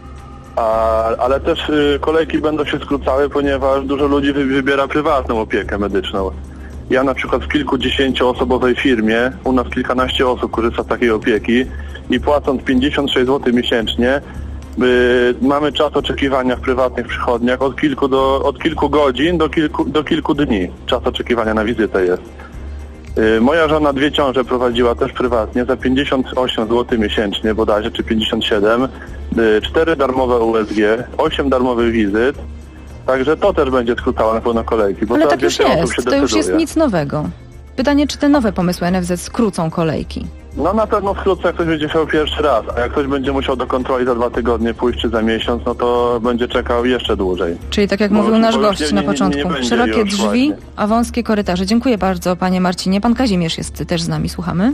Ale też kolejki będą się skrócały, ponieważ dużo ludzi wybiera prywatną opiekę medyczną. Ja na przykład w kilkudziesięcioosobowej firmie, u nas kilkanaście osób korzysta z takiej opieki i płacąc 56 zł miesięcznie, mamy czas oczekiwania w prywatnych przychodniach od kilku godzin do kilku dni. Czas oczekiwania na wizytę jest. Moja żona 2 ciąże prowadziła też prywatnie za 58 zł miesięcznie bodajże, czy 57, 4 darmowe USG, 8 darmowych wizyt. Także to też będzie skrócało na pewno kolejki. Bo ale tak już jest, to już jest nic nowego. Pytanie, czy te nowe pomysły NFZ skrócą kolejki? No na pewno skrócą, jak ktoś będzie chciał pierwszy raz, a jak ktoś będzie musiał do kontroli za 2 tygodnie pójść czy za miesiąc, no to będzie czekał jeszcze dłużej. Czyli tak jak mówił nasz gość na początku, szerokie drzwi, a wąskie korytarze. Dziękuję bardzo, panie Marcinie. Pan Kazimierz jest też z nami, słuchamy.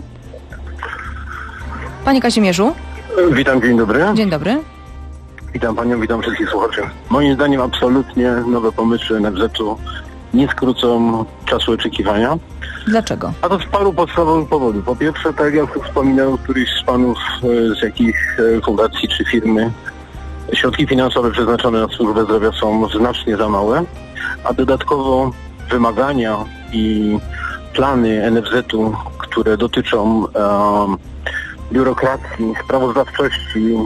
Panie Kazimierzu. Witam, dzień dobry. Dzień dobry. Witam panią, witam wszystkich słuchaczy. Moim zdaniem absolutnie nowe pomysły NFZ-u nie skrócą czasu oczekiwania. Dlaczego? A to z paru podstawowych powodów. Po pierwsze, tak jak wspominał któryś z panów, z jakich fundacji czy firmy, środki finansowe przeznaczone na służbę zdrowia są znacznie za małe, a dodatkowo wymagania i plany NFZ-u, które dotyczą biurokracji, sprawozdawczości,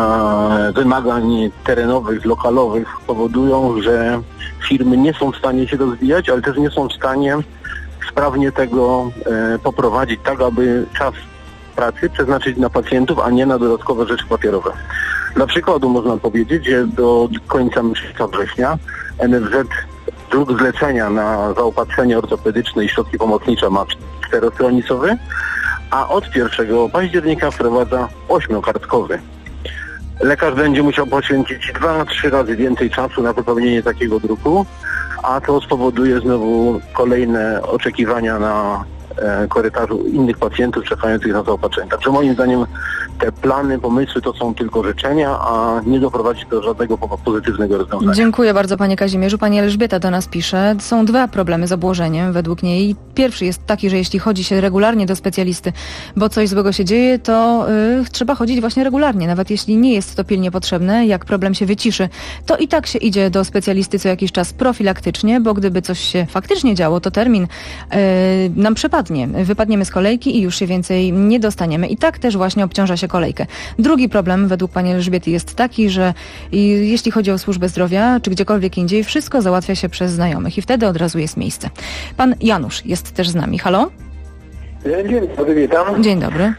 wymagań terenowych, lokalowych powodują, że firmy nie są w stanie się rozwijać, ale też nie są w stanie sprawnie tego poprowadzić tak, aby czas pracy przeznaczyć na pacjentów, a nie na dodatkowe rzeczy papierowe. Dla przykładu można powiedzieć, że do końca miesiąca września NFZ druk zlecenia na zaopatrzenie ortopedyczne i środki pomocnicze ma 4-stronicowy, a od 1 października wprowadza 8-kartkowy. Lekarz będzie musiał poświęcić 2-3 razy więcej czasu na wypełnienie takiego druku, a to spowoduje znowu kolejne oczekiwania na korytarzu innych pacjentów czekających na zaopatrzenie. Także moim zdaniem te plany, pomysły to są tylko życzenia, a nie doprowadzi do żadnego pozytywnego rozwiązania. Dziękuję bardzo, panie Kazimierzu. Pani Elżbieta do nas pisze. Są 2 problemy z obłożeniem według niej. Pierwszy jest taki, że jeśli chodzi się regularnie do specjalisty, bo coś złego się dzieje, to trzeba chodzić właśnie regularnie. Nawet jeśli nie jest to pilnie potrzebne, jak problem się wyciszy, to i tak się idzie do specjalisty co jakiś czas profilaktycznie, bo gdyby coś się faktycznie działo, to termin nam przepadnie. Wypadniemy z kolejki i już się więcej nie dostaniemy. I tak też właśnie obciąża się kolejkę. Drugi problem według pani Elżbiety jest taki, że jeśli chodzi o służbę zdrowia, czy gdziekolwiek indziej, wszystko załatwia się przez znajomych i wtedy od razu jest miejsce. Pan Janusz jest też z nami. Halo? Dzień dobry, witam. Dzień dobry.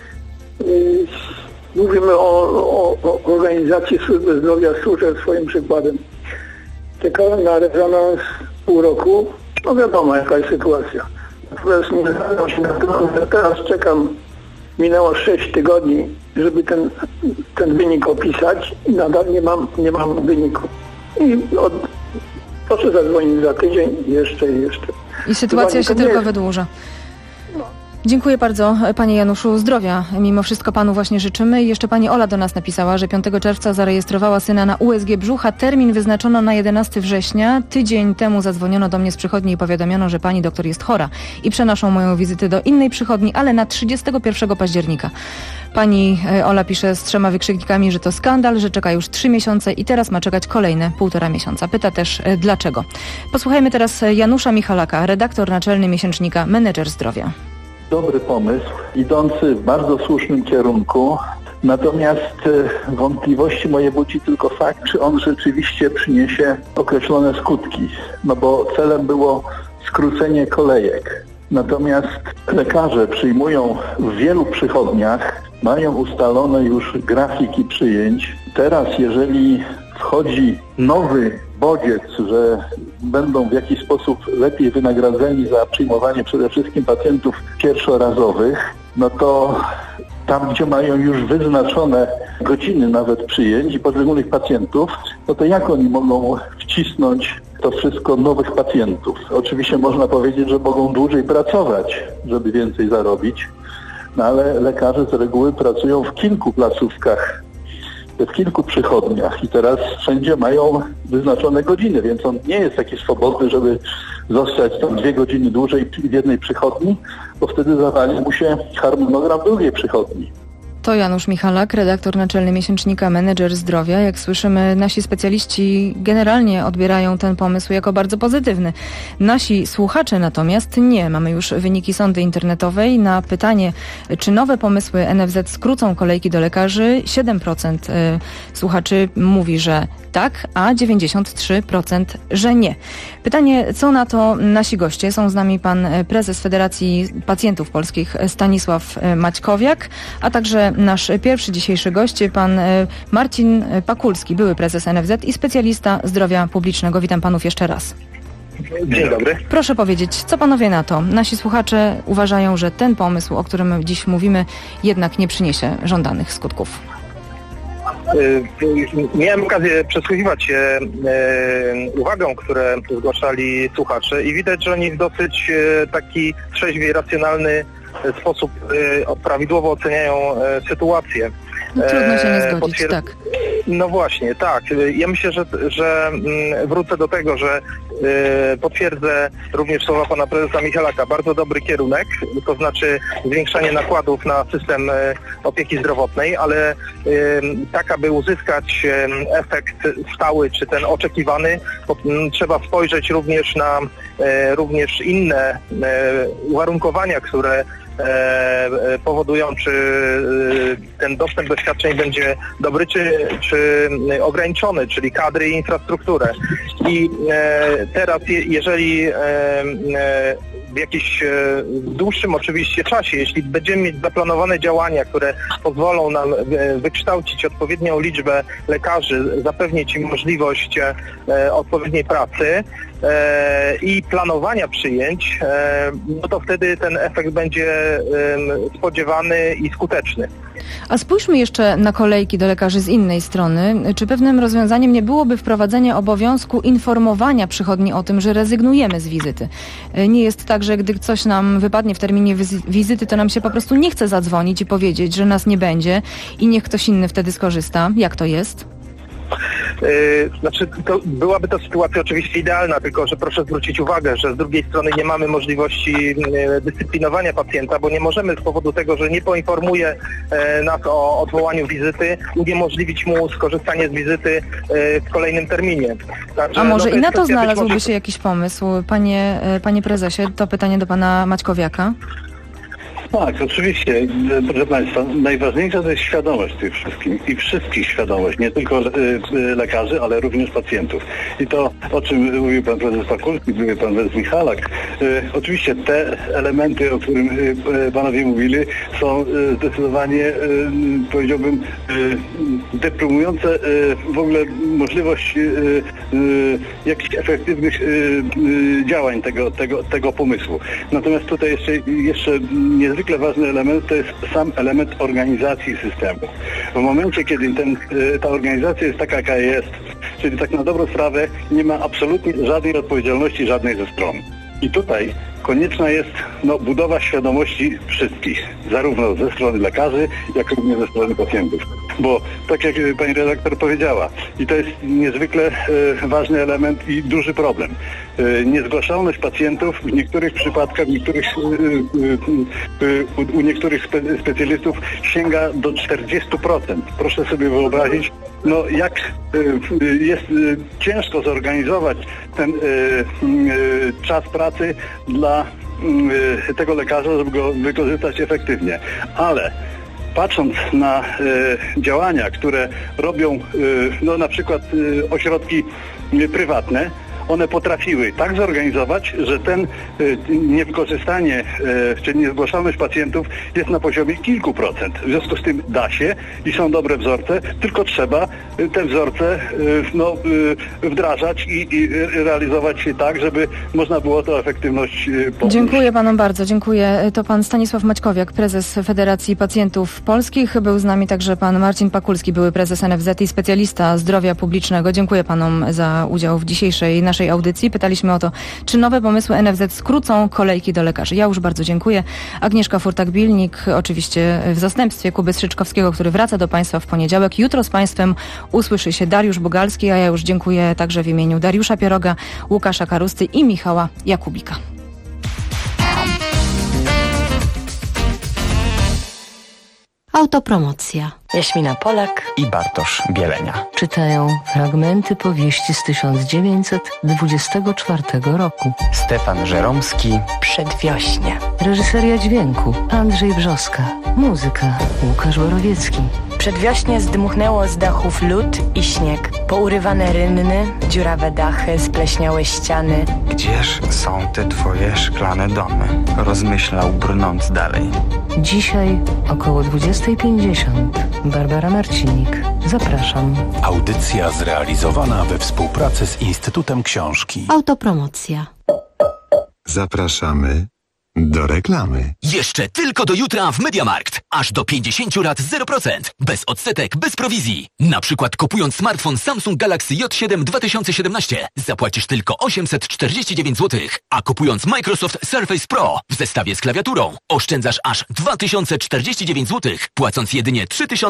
Mówimy o organizacji służby zdrowia, służę swoim przykładem. Czekałem na rezonans pół roku. No wiadomo, jaka jest sytuacja. Natomiast nie zgadzam się na to, że teraz czekam, minęło 6 tygodni, żeby ten wynik opisać i nadal nie mam wyniku. I proszę zadzwonić za tydzień jeszcze. I sytuacja się tylko wydłuża. Dziękuję bardzo, panie Januszu. Zdrowia mimo wszystko panu właśnie życzymy. I jeszcze pani Ola do nas napisała, że 5 czerwca zarejestrowała syna na USG brzucha. Termin wyznaczono na 11 września. Tydzień temu zadzwoniono do mnie z przychodni i powiadomiono, że pani doktor jest chora i przenoszą moją wizytę do innej przychodni, ale na 31 października. Pani Ola pisze z 3 wykrzyknikami, że to skandal, że czeka już 3 miesiące i teraz ma czekać kolejne 1,5 miesiąca. Pyta też dlaczego. Posłuchajmy teraz Janusza Michalaka, redaktor naczelny miesięcznika Menedżer Zdrowia. Dobry pomysł, idący w bardzo słusznym kierunku, natomiast wątpliwości moje budzi tylko fakt, czy on rzeczywiście przyniesie określone skutki, no bo celem było skrócenie kolejek. Natomiast lekarze przyjmują w wielu przychodniach, mają ustalone już grafiki przyjęć. Teraz jeżeli wchodzi nowy bodziec, że będą w jakiś sposób lepiej wynagradzeni za przyjmowanie przede wszystkim pacjentów pierwszorazowych, no to tam, gdzie mają już wyznaczone godziny nawet przyjęć i poszczególnych pacjentów, no to jak oni mogą wcisnąć to wszystko nowych pacjentów? Oczywiście można powiedzieć, że mogą dłużej pracować, żeby więcej zarobić, No ale lekarze z reguły pracują w kilku placówkach, w kilku przychodniach i teraz wszędzie mają wyznaczone godziny, więc on nie jest taki swobodny, żeby zostać tam 2 godziny dłużej w jednej przychodni, bo wtedy zawali mu się harmonogram drugiej przychodni. To Janusz Michalak, redaktor naczelny miesięcznika Menedżer Zdrowia. Jak słyszymy, nasi specjaliści generalnie odbierają ten pomysł jako bardzo pozytywny. Nasi słuchacze natomiast nie. Mamy już wyniki sondy internetowej. Na pytanie, czy nowe pomysły NFZ skrócą kolejki do lekarzy, 7% słuchaczy mówi, że tak, a 93%, że nie. Pytanie, co na to nasi goście? Są z nami pan prezes Federacji Pacjentów Polskich Stanisław Maćkowiak, a także nasz pierwszy dzisiejszy gość, pan Marcin Pakulski, były prezes NFZ i specjalista zdrowia publicznego. Witam panów jeszcze raz. Dzień dobry. Proszę powiedzieć, co panowie na to? Nasi słuchacze uważają, że ten pomysł, o którym dziś mówimy, jednak nie przyniesie żądanych skutków. Miałem okazję przysłuchiwać się uwagom, które zgłaszali słuchacze i widać, że oni w dosyć taki trzeźwy i racjonalny sposób prawidłowo oceniają sytuację. Trudno się nie zgodzić, tak. No właśnie, tak. Ja myślę, że wrócę do tego, że potwierdzę również słowa pana prezesa Michalaka. Bardzo dobry kierunek, to znaczy zwiększanie nakładów na system opieki zdrowotnej, ale tak, aby uzyskać efekt stały, czy ten oczekiwany, trzeba spojrzeć również na również inne uwarunkowania, które powodują, czy ten dostęp do świadczeń będzie dobry, czy ograniczony, czyli kadry i infrastrukturę. I teraz, jeżeli w jakimś dłuższym oczywiście czasie, jeśli będziemy mieć zaplanowane działania, które pozwolą nam wykształcić odpowiednią liczbę lekarzy, zapewnić im możliwość odpowiedniej pracy i planowania przyjęć, no to wtedy ten efekt będzie spodziewany i skuteczny. A spójrzmy jeszcze na kolejki do lekarzy z innej strony. Czy pewnym rozwiązaniem nie byłoby wprowadzenie obowiązku informowania przychodni o tym, że rezygnujemy z wizyty? Nie jest tak, że gdy coś nam wypadnie w terminie wizyty, to nam się po prostu nie chce zadzwonić i powiedzieć, że nas nie będzie i niech ktoś inny wtedy skorzysta. Jak to jest? Znaczy, to byłaby to sytuacja oczywiście idealna, tylko że proszę zwrócić uwagę, że z drugiej strony nie mamy możliwości dyscyplinowania pacjenta, bo nie możemy z powodu tego, że nie poinformuje nas o odwołaniu wizyty, uniemożliwić mu skorzystanie z wizyty w kolejnym terminie. Także, a może i na to znalazłby się jakiś pomysł? Panie prezesie, to pytanie do pana Maćkowiaka. Tak, oczywiście. Proszę Państwa, najważniejsza to jest świadomość tych wszystkich i wszystkich świadomość, nie tylko lekarzy, ale również pacjentów. I to, o czym mówił pan prezes Pakulski, mówił pan prezes Michalak, oczywiście te elementy, o którym panowie mówili, są zdecydowanie, powiedziałbym, deprymujące w ogóle możliwość jakichś efektywnych działań tego pomysłu. Natomiast tutaj jeszcze niezwykle ważny element to jest sam element organizacji systemu. W momencie, kiedy ta organizacja jest taka, jaka jest, czyli tak na dobrą sprawę nie ma absolutnie żadnej odpowiedzialności żadnej ze stron. I tutaj konieczna jest budowa świadomości wszystkich, zarówno ze strony lekarzy, jak również ze strony pacjentów. Bo tak jak pani redaktor powiedziała, i to jest niezwykle ważny element i duży problem. Niezgłaszalność pacjentów w niektórych przypadkach, u niektórych specjalistów sięga do 40%. Proszę sobie wyobrazić, jak jest ciężko zorganizować ten czas pracy dla tego lekarza, żeby go wykorzystać efektywnie. Ale patrząc na działania, które robią na przykład ośrodki prywatne, one potrafiły tak zorganizować, że ten niewykorzystanie czy niezgłaszalność pacjentów jest na poziomie kilku procent. W związku z tym da się i są dobre wzorce, tylko trzeba te wzorce wdrażać i realizować się tak, żeby można było tę efektywność podnieść. Dziękuję panom bardzo, dziękuję. To pan Stanisław Maćkowiak, prezes Federacji Pacjentów Polskich. Był z nami także pan Marcin Pakulski, były prezes NFZ i specjalista zdrowia publicznego. Dziękuję panom za udział w dzisiejszej naszej naszej audycji. Pytaliśmy o to, czy nowe pomysły NFZ skrócą kolejki do lekarzy. Ja już bardzo dziękuję. Agnieszka Furtak-Bilnik, oczywiście w zastępstwie Kuby Strzyczkowskiego, który wraca do Państwa w poniedziałek. Jutro z Państwem usłyszy się Dariusz Bugalski, a ja już dziękuję także w imieniu Dariusza Pieroga, Łukasza Karusty i Michała Jakubika. Autopromocja. Jaśmina Polak i Bartosz Bielenia czytają fragmenty powieści z 1924 roku. Stefan Żeromski. Przedwiośnie. Reżyseria dźwięku Andrzej Brzoska. Muzyka Łukasz Borowiecki. Przedwiośnie zdmuchnęło z dachów lód i śnieg. Pourywane rynny, dziurawe dachy, spleśniałe ściany. Gdzież są te twoje szklane domy? Rozmyślał, brnąc dalej. Dzisiaj około 20:50. Barbara Marcinik. Zapraszam. Audycja zrealizowana we współpracy z Instytutem Książki. Autopromocja. Zapraszamy do reklamy. Jeszcze tylko do jutra w MediaMarkt. Aż do 50 lat 0%. Bez odsetek, bez prowizji. Na przykład kupując smartfon Samsung Galaxy J7 2017 zapłacisz tylko 849 zł. A kupując Microsoft Surface Pro w zestawie z klawiaturą oszczędzasz aż 2049 zł, płacąc jedynie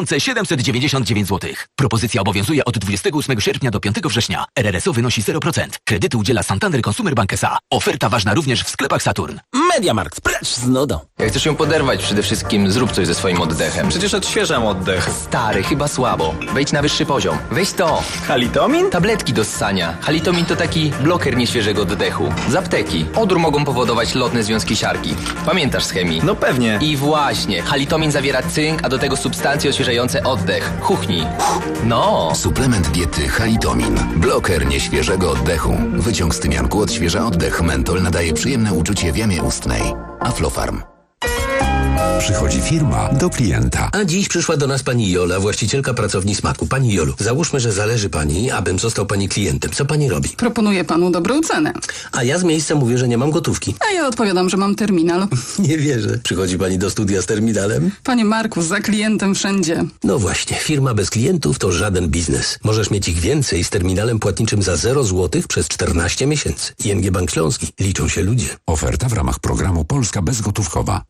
3799 zł. Propozycja obowiązuje od 28 sierpnia do 5 września. RRSO wynosi 0%. Kredyty udziela Santander Consumer Bank S.A. Oferta ważna również w sklepach Saturn. MediaMarkt, precz z nudą. Jak chcesz ją poderwać, przede wszystkim zrób coś ze swoim oddechem. Przecież odświeżam oddech. Stary, chyba słabo. Wejdź na wyższy poziom. Weź to. Halitomin? Tabletki do ssania. Halitomin to taki bloker nieświeżego oddechu. Z apteki. Odór mogą powodować lotne związki siarki. Pamiętasz z chemii? No pewnie. I właśnie. Halitomin zawiera cynk, a do tego substancje odświeżające oddech. Chuchnij. No. Suplement diety Halitomin. Bloker nieświeżego oddechu. Wyciąg z tymianku odświeża oddech. Mentol nadaje przyjemne uczucie w jamie ustnej. Aflofarm. Przychodzi firma do klienta. A dziś przyszła do nas pani Jola, właścicielka pracowni Smaku. Pani Jolu, załóżmy, że zależy pani, abym został pani klientem. Co pani robi? Proponuję panu dobrą cenę. A ja z miejsca mówię, że nie mam gotówki. A ja odpowiadam, że mam terminal. Nie wierzę. Przychodzi pani do studia z terminalem? Panie Marku, za klientem wszędzie. No właśnie, firma bez klientów to żaden biznes. Możesz mieć ich więcej z terminalem płatniczym za 0 zł przez 14 miesięcy. ING Bank Śląski. Liczą się ludzie. Oferta w ramach programu Polska Bezgotówkowa.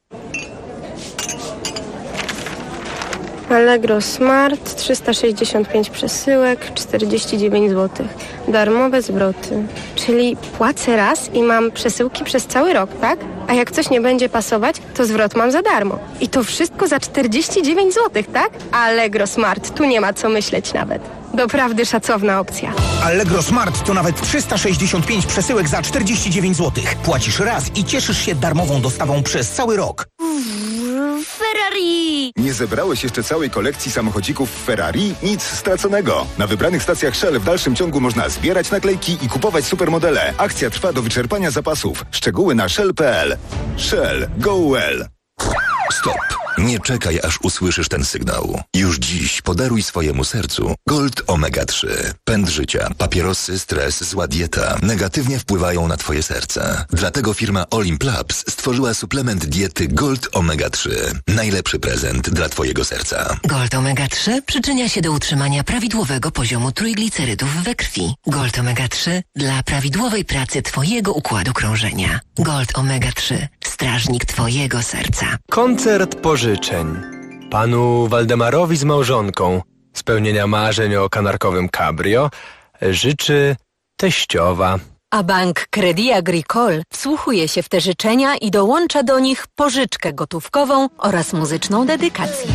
Allegro Smart, 365 przesyłek, 49 zł. Darmowe zwroty. Czyli płacę raz i mam przesyłki przez cały rok, tak? A jak coś nie będzie pasować, to zwrot mam za darmo. I to wszystko za 49 zł, tak? Allegro Smart, tu nie ma co myśleć nawet. Doprawdy szacowna opcja. Allegro Smart to nawet 365 przesyłek za 49 zł. Płacisz raz i cieszysz się darmową dostawą przez cały rok. Ferrari! Nie zebrałeś jeszcze całej kolekcji samochodzików Ferrari? Nic straconego. Na wybranych stacjach Shell w dalszym ciągu można zbierać naklejki i kupować supermodele. Akcja trwa do wyczerpania zapasów. Szczegóły na shell.pl. Shell. Go well. Stop. Nie czekaj, aż usłyszysz ten sygnał. Już dziś podaruj swojemu sercu Gold Omega 3. Pęd życia, papierosy, stres, zła dieta negatywnie wpływają na twoje serce. Dlatego firma Olimp Labs stworzyła suplement diety Gold Omega 3. Najlepszy prezent dla twojego serca. Gold Omega 3 przyczynia się do utrzymania prawidłowego poziomu trójglicerydów we krwi. Gold Omega 3 dla prawidłowej pracy twojego układu krążenia. Gold Omega 3. Strażnik twojego serca. Koncert pożyczeń. Panu Waldemarowi z małżonką spełnienia marzeń o kanarkowym cabrio życzy teściowa. A bank Crédit Agricole wsłuchuje się w te życzenia i dołącza do nich pożyczkę gotówkową oraz muzyczną dedykację.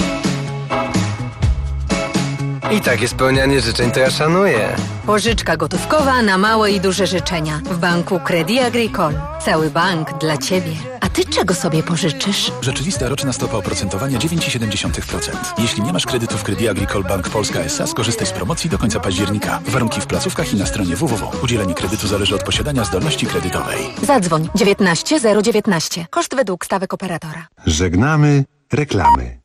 I takie spełnianie życzeń to ja szanuję. Pożyczka gotówkowa na małe i duże życzenia. W banku Crédit Agricole. Cały bank dla Ciebie. A Ty czego sobie pożyczysz? Rzeczywista roczna stopa oprocentowania 9,7%. Jeśli nie masz kredytów Crédit Agricole Bank Polska S.A., skorzystaj z promocji do końca października. Warunki w placówkach i na stronie www. Udzielenie kredytu zależy od posiadania zdolności kredytowej. Zadzwoń 19 019. Koszt według stawek operatora. Żegnamy reklamy.